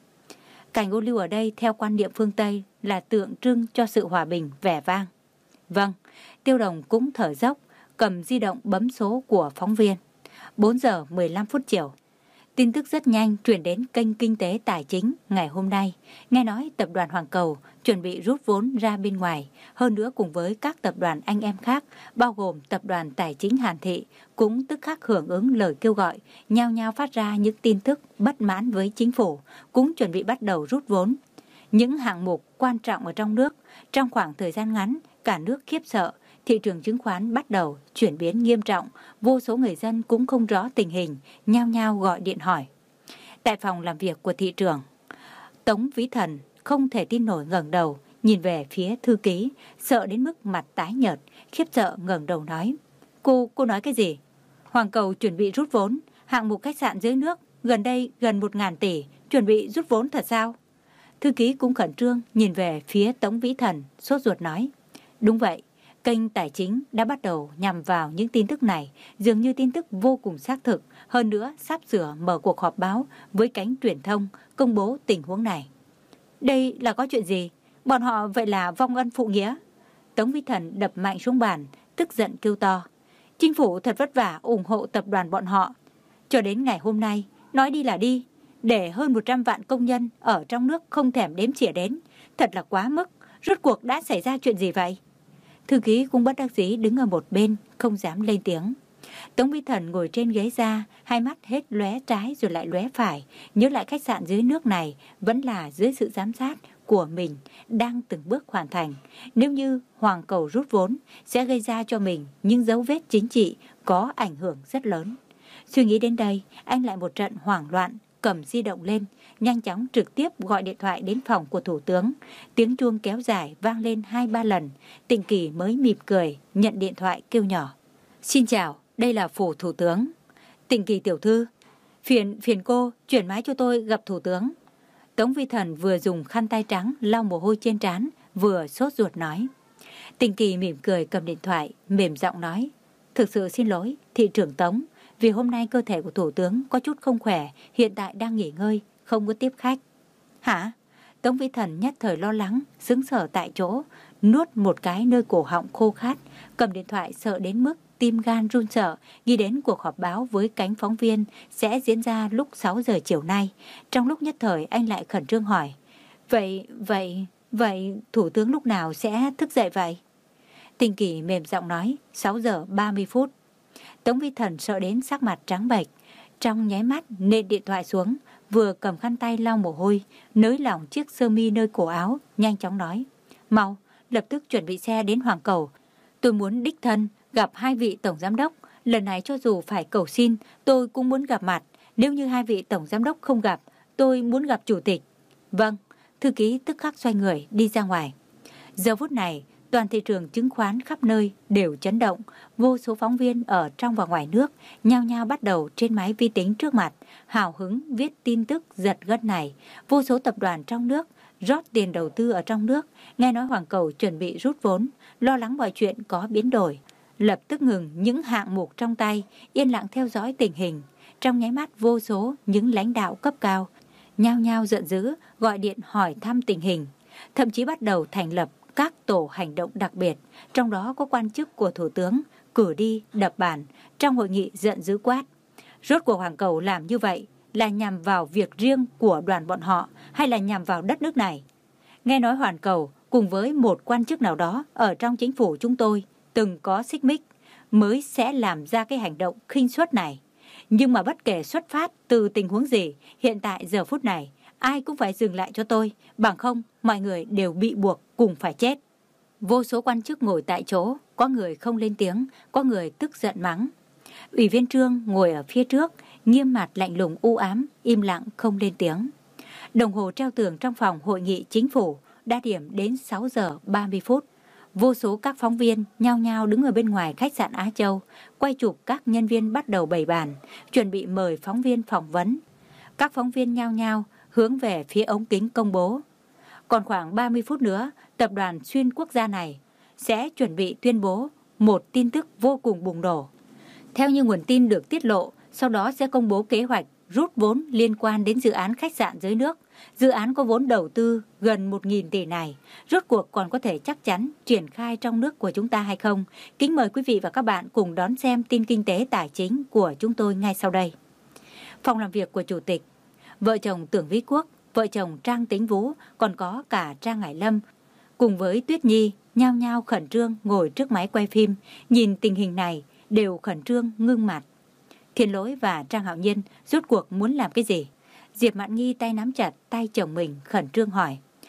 Cảnh ô liu ở đây theo quan niệm phương Tây là tượng trưng cho sự hòa bình, vẻ vang. Vâng, Tiêu Đồng cũng thở dốc, cầm di động bấm số của phóng viên. bốn giờ mười lăm phút chiều. Tin tức rất nhanh truyền đến kênh Kinh tế Tài chính ngày hôm nay. Nghe nói tập đoàn Hoàng Cầu chuẩn bị rút vốn ra bên ngoài, hơn nữa cùng với các tập đoàn anh em khác, bao gồm tập đoàn Tài chính Hàn Thị, cũng tức khắc hưởng ứng lời kêu gọi, nhao nhao phát ra những tin tức bất mãn với chính phủ, cũng chuẩn bị bắt đầu rút vốn. những hạng mục quan trọng ở trong nước. Trong khoảng thời gian ngắn, cả nước khiếp sợ, thị trường chứng khoán bắt đầu chuyển biến nghiêm trọng, vô số người dân cũng không rõ tình hình, nhao nhao gọi điện hỏi. Tại phòng làm việc của thị trưởng, Tống Vĩ Thần không thể tin nổi ngẩng đầu, nhìn về phía thư ký, sợ đến mức mặt tái nhợt, khiếp sợ ngẩng đầu nói. Cô, cô nói cái gì? Hoàng Cầu chuẩn bị rút vốn, hạng mục khách sạn dưới nước, gần đây gần một ngàn tỷ, chuẩn bị rút vốn thật sao? Thư ký cũng khẩn trương, nhìn về phía Tống Vĩ Thần, sốt ruột nói. Đúng vậy, kênh tài chính đã bắt đầu nhằm vào những tin tức này, dường như tin tức vô cùng xác thực, hơn nữa sắp sửa mở cuộc họp báo với cánh truyền thông, công bố tình huống này. Đây là có chuyện gì? Bọn họ vậy là vong ân phụ nghĩa. Tống Vĩ Thần đập mạnh xuống bàn, tức giận kêu to. Chính phủ thật vất vả ủng hộ tập đoàn bọn họ. Cho đến ngày hôm nay, nói đi là đi, để hơn một trăm vạn công nhân ở trong nước không thèm đếm xỉa đến. Thật là quá mức, rốt cuộc đã xảy ra chuyện gì vậy? Thư ký cũng bất đắc dĩ đứng ở một bên, không dám lên tiếng. Tống Vĩ Thần ngồi trên ghế ra, hai mắt hết lóe trái rồi lại lóe phải, nhớ lại khách sạn dưới nước này vẫn là dưới sự giám sát của mình, đang từng bước hoàn thành. Nếu như Hoàng Cầu rút vốn, sẽ gây ra cho mình những dấu vết chính trị có ảnh hưởng rất lớn. Suy nghĩ đến đây, anh lại một trận hoảng loạn, cầm di động lên, nhanh chóng trực tiếp gọi điện thoại đến phòng của Thủ tướng. Tiếng chuông kéo dài vang lên hai ba lần, Tịnh Kỳ mới mỉm cười, nhận điện thoại kêu nhỏ. Xin chào, đây là phủ Thủ tướng. Tịnh Kỳ tiểu thư, phiền phiền cô chuyển máy cho tôi gặp Thủ tướng. Tống Vĩ Thần vừa dùng khăn tay trắng lau mồ hôi trên trán, vừa sốt ruột nói. Tịnh Kỳ mỉm cười cầm điện thoại, mềm giọng nói. Thực sự xin lỗi, thị trưởng Tống, vì hôm nay cơ thể của Thủ tướng có chút không khỏe, hiện tại đang nghỉ ngơi, không có tiếp khách. Hả? Tống Vĩ Thần nhất thời lo lắng, sững sờ tại chỗ, nuốt một cái nơi cổ họng khô khát, cầm điện thoại sợ đến mức tim gan run sợ, nghĩ đến cuộc họp báo với cánh phóng viên sẽ diễn ra lúc sáu giờ chiều nay. Trong lúc nhất thời anh lại khẩn trương hỏi. Vậy, vậy, vậy Thủ tướng lúc nào sẽ thức dậy vậy? Tịnh Kỳ mềm giọng nói, sáu giờ ba mươi phút. Tống Vĩ Thần sợ đến sắc mặt trắng bệch, trong nháy mắt nện điện thoại xuống, vừa cầm khăn tay lau mồ hôi, nới lỏng chiếc sơ mi nơi cổ áo, nhanh chóng nói. Mau, lập tức chuẩn bị xe đến Hoàng Cầu. Tôi muốn đích thân gặp hai vị tổng giám đốc. Lần này cho dù phải cầu xin, tôi cũng muốn gặp mặt. Nếu như hai vị tổng giám đốc không gặp, tôi muốn gặp chủ tịch. Vâng, thư ký tức khắc xoay người đi ra ngoài. Giờ phút này, toàn thị trường chứng khoán khắp nơi đều chấn động. Vô số phóng viên ở trong và ngoài nước nhao nhao bắt đầu trên máy vi tính trước mặt, hào hứng viết tin tức giật gân này. Vô số tập đoàn trong nước rót tiền đầu tư ở trong nước, nghe nói Hoàng Cầu chuẩn bị rút vốn, lo lắng mọi chuyện có biến đổi, lập tức ngừng những hạng mục trong tay, yên lặng theo dõi tình hình. Trong nháy mắt vô số những lãnh đạo cấp cao nhao nhao giận dữ gọi điện hỏi thăm tình hình, thậm chí bắt đầu thành lập các tổ hành động đặc biệt, trong đó có quan chức của Thủ tướng cử đi đập bàn trong hội nghị giận dữ quát. Rốt cuộc Hoàng Cầu làm như vậy là nhằm vào việc riêng của đoàn bọn họ hay là nhằm vào đất nước này? Nghe nói Hoàng Cầu cùng với một quan chức nào đó ở trong chính phủ chúng tôi từng có xích mích mới sẽ làm ra cái hành động khinh suất này. Nhưng mà bất kể xuất phát từ tình huống gì, hiện tại giờ phút này ai cũng phải dừng lại cho tôi, bằng không mọi người đều bị buộc cùng phải chết. Vô số quan chức ngồi tại chỗ, có người không lên tiếng, có người tức giận mắng. Ủy viên Trương ngồi ở phía trước, nghiêm mặt lạnh lùng u ám, im lặng không lên tiếng. Đồng hồ treo tường trong phòng hội nghị chính phủ đã điểm đến sáu giờ ba mươi phút. Vô số các phóng viên nhao nhao đứng ở bên ngoài khách sạn Á Châu, quay chụp các nhân viên bắt đầu bày bàn, chuẩn bị mời phóng viên phỏng vấn. Các phóng viên nhao nhao hướng về phía ống kính công bố. Còn khoảng ba mươi phút nữa, tập đoàn xuyên quốc gia này sẽ chuẩn bị tuyên bố một tin tức vô cùng bùng nổ. Theo như nguồn tin được tiết lộ, sau đó sẽ công bố kế hoạch rút vốn liên quan đến dự án khách sạn dưới nước. Dự án có vốn đầu tư gần một nghìn tỷ này, rốt cuộc còn có thể chắc chắn triển khai trong nước của chúng ta hay không? Kính mời quý vị và các bạn cùng đón xem tin kinh tế tài chính của chúng tôi ngay sau đây. Phòng làm việc của Chủ tịch, vợ chồng Tưởng Vĩ Quốc, vợ chồng Trang Tính Vũ, còn có cả Trang Ngải Lâm, cùng với Tuyết Nhi, nhao nhao khẩn trương ngồi trước máy quay phim, nhìn tình hình này đều khẩn trương ngưng mặt. Thiên Lỗi và Trang Hạo Nhiên rốt cuộc muốn làm cái gì? Diệp Mạn Nghi tay nắm chặt tay chồng mình khẩn trương hỏi.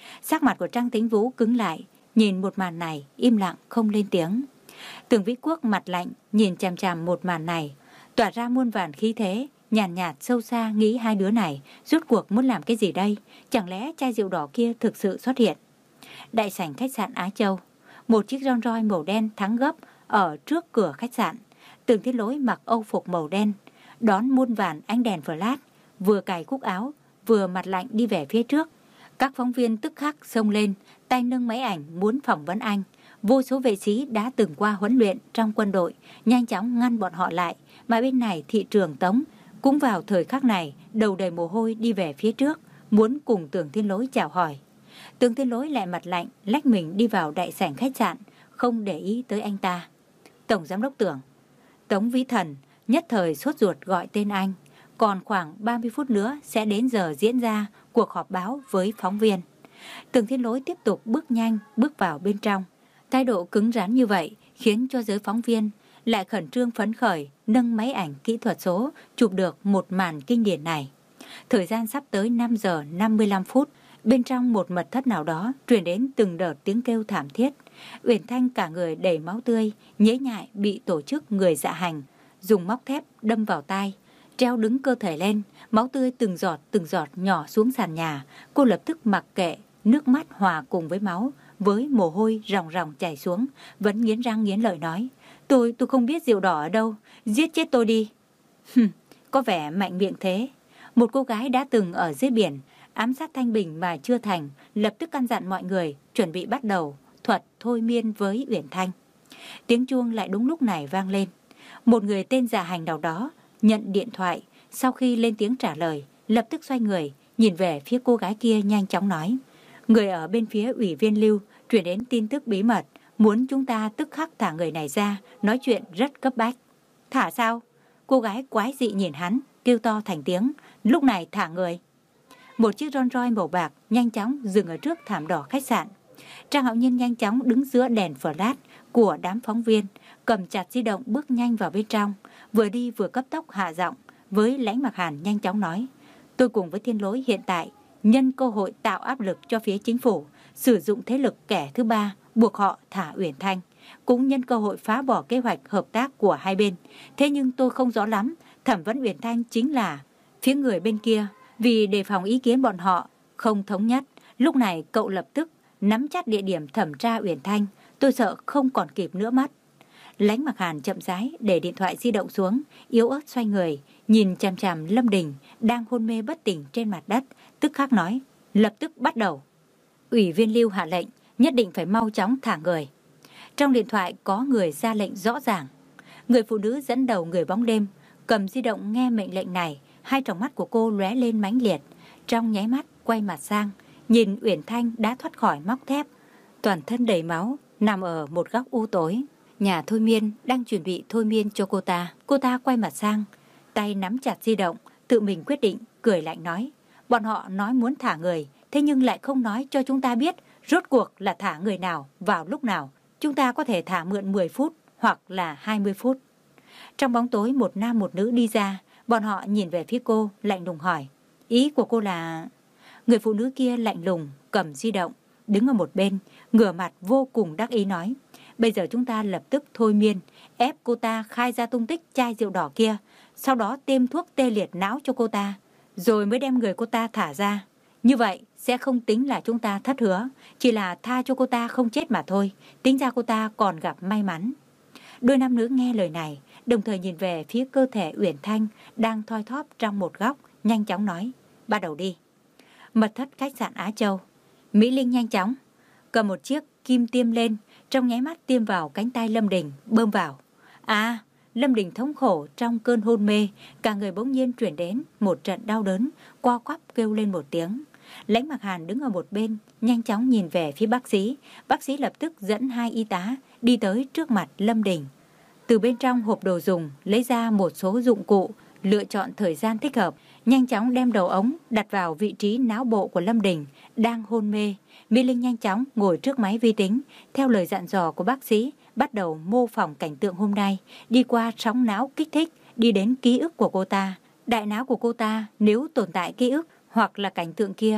Sắc mặt của Trang Tĩnh Vũ cứng lại, nhìn một màn này im lặng không lên tiếng. Tưởng Vĩ Quốc mặt lạnh nhìn chằm chằm một màn này, tỏa ra muôn vàn khí thế, nhàn nhạt, nhạt sâu xa nghĩ hai đứa này rốt cuộc muốn làm cái gì đây? Chẳng lẽ chai rượu đỏ kia thực sự xuất hiện? Đại sảnh khách sạn Á Châu, một chiếc Rolls Royce màu đen thắng gấp ở trước cửa khách sạn. Tưởng Thiên Lỗi mặc âu phục màu đen, đón muôn vàn ánh đèn flash, vừa cài cúc áo, vừa mặt lạnh đi về phía trước. Các phóng viên tức khắc xông lên, tay nâng máy ảnh muốn phỏng vấn anh. Vô số vệ sĩ đã từng qua huấn luyện trong quân đội, nhanh chóng ngăn bọn họ lại, mà bên này thị trường Tống cũng vào thời khắc này đầu đầy mồ hôi đi về phía trước, muốn cùng Tưởng Thiên Lỗi chào hỏi. Tưởng Thiên Lỗi lại mặt lạnh, lách mình đi vào đại sảnh khách sạn, không để ý tới anh ta. Tổng giám đốc Tưởng. Tống Vĩ Thần nhất thời sốt ruột gọi tên anh. Còn khoảng ba mươi phút nữa sẽ đến giờ diễn ra cuộc họp báo với phóng viên. Tưởng Thiên Lỗi tiếp tục bước nhanh, bước vào bên trong. Thái độ cứng rắn như vậy khiến cho giới phóng viên lại khẩn trương phấn khởi, nâng máy ảnh kỹ thuật số chụp được một màn kinh điển này. Thời gian sắp tới năm giờ năm mươi lăm phút, bên trong một mật thất nào đó truyền đến từng đợt tiếng kêu thảm thiết. Uyển Thanh cả người đầy máu tươi, nhễ nhại bị tổ chức người dạ hành dùng móc thép đâm vào tai, treo đứng cơ thể lên, máu tươi từng giọt từng giọt nhỏ xuống sàn nhà. Cô lập tức mặc kệ, nước mắt hòa cùng với máu, với mồ hôi ròng ròng chảy xuống, vẫn nghiến răng nghiến lợi nói: Tôi, tôi không biết rượu đỏ ở đâu, giết chết tôi đi. Hừm, có vẻ mạnh miệng thế. Một cô gái đã từng ở dưới biển, ám sát Thanh Bình mà chưa thành, lập tức căn dặn mọi người chuẩn bị bắt đầu thuật thôi miên với Uyển Thanh. Tiếng chuông lại đúng lúc này vang lên. Một người tên dạ hành nào đó nhận điện thoại, sau khi lên tiếng trả lời, lập tức xoay người, nhìn về phía cô gái kia nhanh chóng nói: Người ở bên phía ủy viên Lưu truyền đến tin tức bí mật, muốn chúng ta tức khắc thả người này ra, nói chuyện rất cấp bách. Thả sao? Cô gái quái dị nhìn hắn, kêu to thành tiếng: Lúc này thả người. Một chiếc Rolls Royce màu bạc nhanh chóng dừng ở trước thảm đỏ khách sạn. Trang Hạo Nhiên nhanh chóng đứng giữa đèn flash của đám phóng viên, cầm chặt di động bước nhanh vào bên trong, vừa đi vừa cấp tốc hạ giọng với Lãnh Mặc Hàn nhanh chóng nói: Tôi cùng với Thiên Lỗi hiện tại nhân cơ hội tạo áp lực cho phía chính phủ, sử dụng thế lực kẻ thứ ba buộc họ thả Uyển Thanh, cũng nhân cơ hội phá bỏ kế hoạch hợp tác của hai bên. Thế nhưng tôi không rõ lắm, thẩm vấn Uyển Thanh chính là phía người bên kia, vì đề phòng ý kiến bọn họ không thống nhất. Lúc này cậu lập tức nắm chắc địa điểm thẩm tra Uyển Thanh, tôi sợ không còn kịp nữa mất. Lãnh Mặc Hàn chậm rãi để điện thoại di động xuống, yếu ớt xoay người, nhìn chằm chằm Lâm Đình đang hôn mê bất tỉnh trên mặt đất, tức khắc nói: Lập tức bắt đầu. Ủy viên Lưu hạ lệnh, nhất định phải mau chóng thả người. Trong điện thoại có người ra lệnh rõ ràng. Người phụ nữ dẫn đầu người bóng đêm cầm di động nghe mệnh lệnh này, hai tròng mắt của cô lóe lên mãnh liệt, trong nháy mắt quay mặt sang, nhìn Uyển Thanh đã thoát khỏi móc thép, toàn thân đầy máu, nằm ở một góc u tối. Nhà thôi miên đang chuẩn bị thôi miên cho cô ta. Cô ta quay mặt sang, tay nắm chặt di động, tự mình quyết định, cười lạnh nói: Bọn họ nói muốn thả người, thế nhưng lại không nói cho chúng ta biết rốt cuộc là thả người nào, vào lúc nào. Chúng ta có thể thả mượn mười phút hoặc là hai mươi phút. Trong bóng tối một nam một nữ đi ra, bọn họ nhìn về phía cô, lạnh lùng hỏi: Ý của cô là... Người phụ nữ kia lạnh lùng cầm di động, đứng ở một bên, ngửa mặt vô cùng đắc ý nói: Bây giờ chúng ta lập tức thôi miên, ép cô ta khai ra tung tích chai rượu đỏ kia, sau đó tiêm thuốc tê liệt não cho cô ta, rồi mới đem người cô ta thả ra. Như vậy sẽ không tính là chúng ta thất hứa, chỉ là tha cho cô ta không chết mà thôi, tính ra cô ta còn gặp may mắn. Đôi nam nữ nghe lời này, đồng thời nhìn về phía cơ thể Uyển Thanh đang thoi thóp trong một góc, nhanh chóng nói: Bắt đầu đi. Mật thất khách sạn Á Châu. Mỹ Linh nhanh chóng cầm một chiếc kim tiêm lên, trong nháy mắt tiêm vào cánh tay Lâm Đình, bơm vào. À, Lâm Đình thống khổ trong cơn hôn mê, cả người bỗng nhiên chuyển đến một trận đau đớn, co quắp kêu lên một tiếng. Lãnh Mặc Hàn đứng ở một bên, nhanh chóng nhìn về phía bác sĩ. Bác sĩ lập tức dẫn hai y tá đi tới trước mặt Lâm Đình. Từ bên trong hộp đồ dùng lấy ra một số dụng cụ, lựa chọn thời gian thích hợp, nhanh chóng đem đầu ống đặt vào vị trí não bộ của Lâm Đình đang hôn mê. Mỹ Linh nhanh chóng ngồi trước máy vi tính, theo lời dặn dò của bác sĩ, bắt đầu mô phỏng cảnh tượng hôm nay, đi qua sóng não kích thích, đi đến ký ức của cô ta. Đại não của cô ta nếu tồn tại ký ức hoặc là cảnh tượng kia,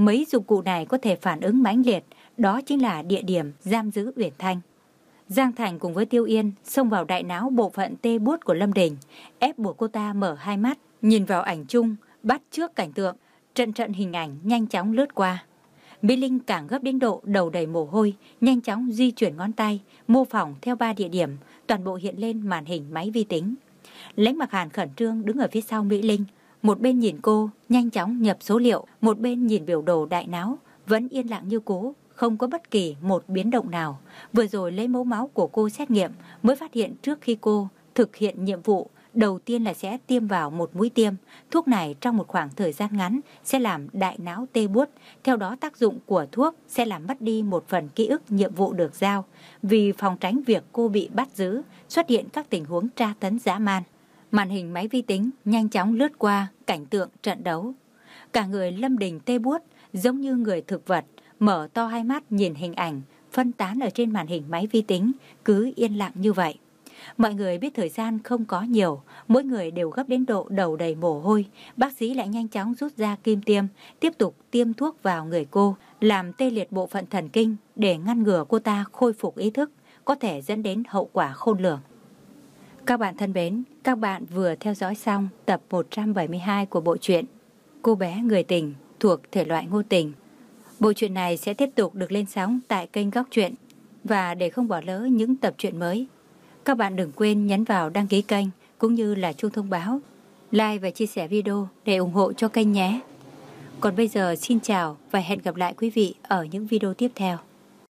Mấy dụng cụ này có thể phản ứng mãnh liệt, đó chính là địa điểm giam giữ Uyển Thanh. Giang Thành cùng với Tiêu Yên xông vào đại não bộ phận tê buốt của Lâm Đình, ép buộc cô ta mở hai mắt, nhìn vào ảnh chung, bắt trước cảnh tượng, trận trận hình ảnh nhanh chóng lướt qua. Mỹ Linh càng gấp đến độ đầu đầy mồ hôi, nhanh chóng di chuyển ngón tay, mô phỏng theo ba địa điểm, toàn bộ hiện lên màn hình máy vi tính. Lãnh Mặc Hàn khẩn trương đứng ở phía sau Mỹ Linh, một bên nhìn cô nhanh chóng nhập số liệu, một bên nhìn biểu đồ đại não, vẫn yên lặng như cũ, không có bất kỳ một biến động nào. Vừa rồi lấy mẫu máu của cô xét nghiệm mới phát hiện trước khi cô thực hiện nhiệm vụ, đầu tiên là sẽ tiêm vào một mũi tiêm. Thuốc này trong một khoảng thời gian ngắn sẽ làm đại não tê buốt. Theo đó tác dụng của thuốc sẽ làm mất đi một phần ký ức nhiệm vụ được giao. Vì phòng tránh việc cô bị bắt giữ, xuất hiện các tình huống tra tấn dã man. Màn hình máy vi tính nhanh chóng lướt qua cảnh tượng trận đấu. Cả người Lâm Đình tê buốt giống như người thực vật, mở to hai mắt nhìn hình ảnh phân tán ở trên màn hình máy vi tính, cứ yên lặng như vậy. Mọi người biết thời gian không có nhiều, mỗi người đều gấp đến độ đầu đầy mồ hôi. Bác sĩ lại nhanh chóng rút ra kim tiêm, tiếp tục tiêm thuốc vào người cô, làm tê liệt bộ phận thần kinh để ngăn ngừa cô ta khôi phục ý thức, có thể dẫn đến hậu quả khôn lường. Các bạn thân mến, các bạn vừa theo dõi xong tập một trăm bảy mươi hai của bộ truyện Cô bé người tình thuộc thể loại ngôn tình. Bộ truyện này sẽ tiếp tục được lên sóng tại kênh Góc Truyện. Và để không bỏ lỡ những tập truyện mới, các bạn đừng quên nhấn vào đăng ký kênh cũng như là chuông thông báo, like và chia sẻ video để ủng hộ cho kênh nhé. Còn bây giờ xin chào và hẹn gặp lại quý vị ở những video tiếp theo.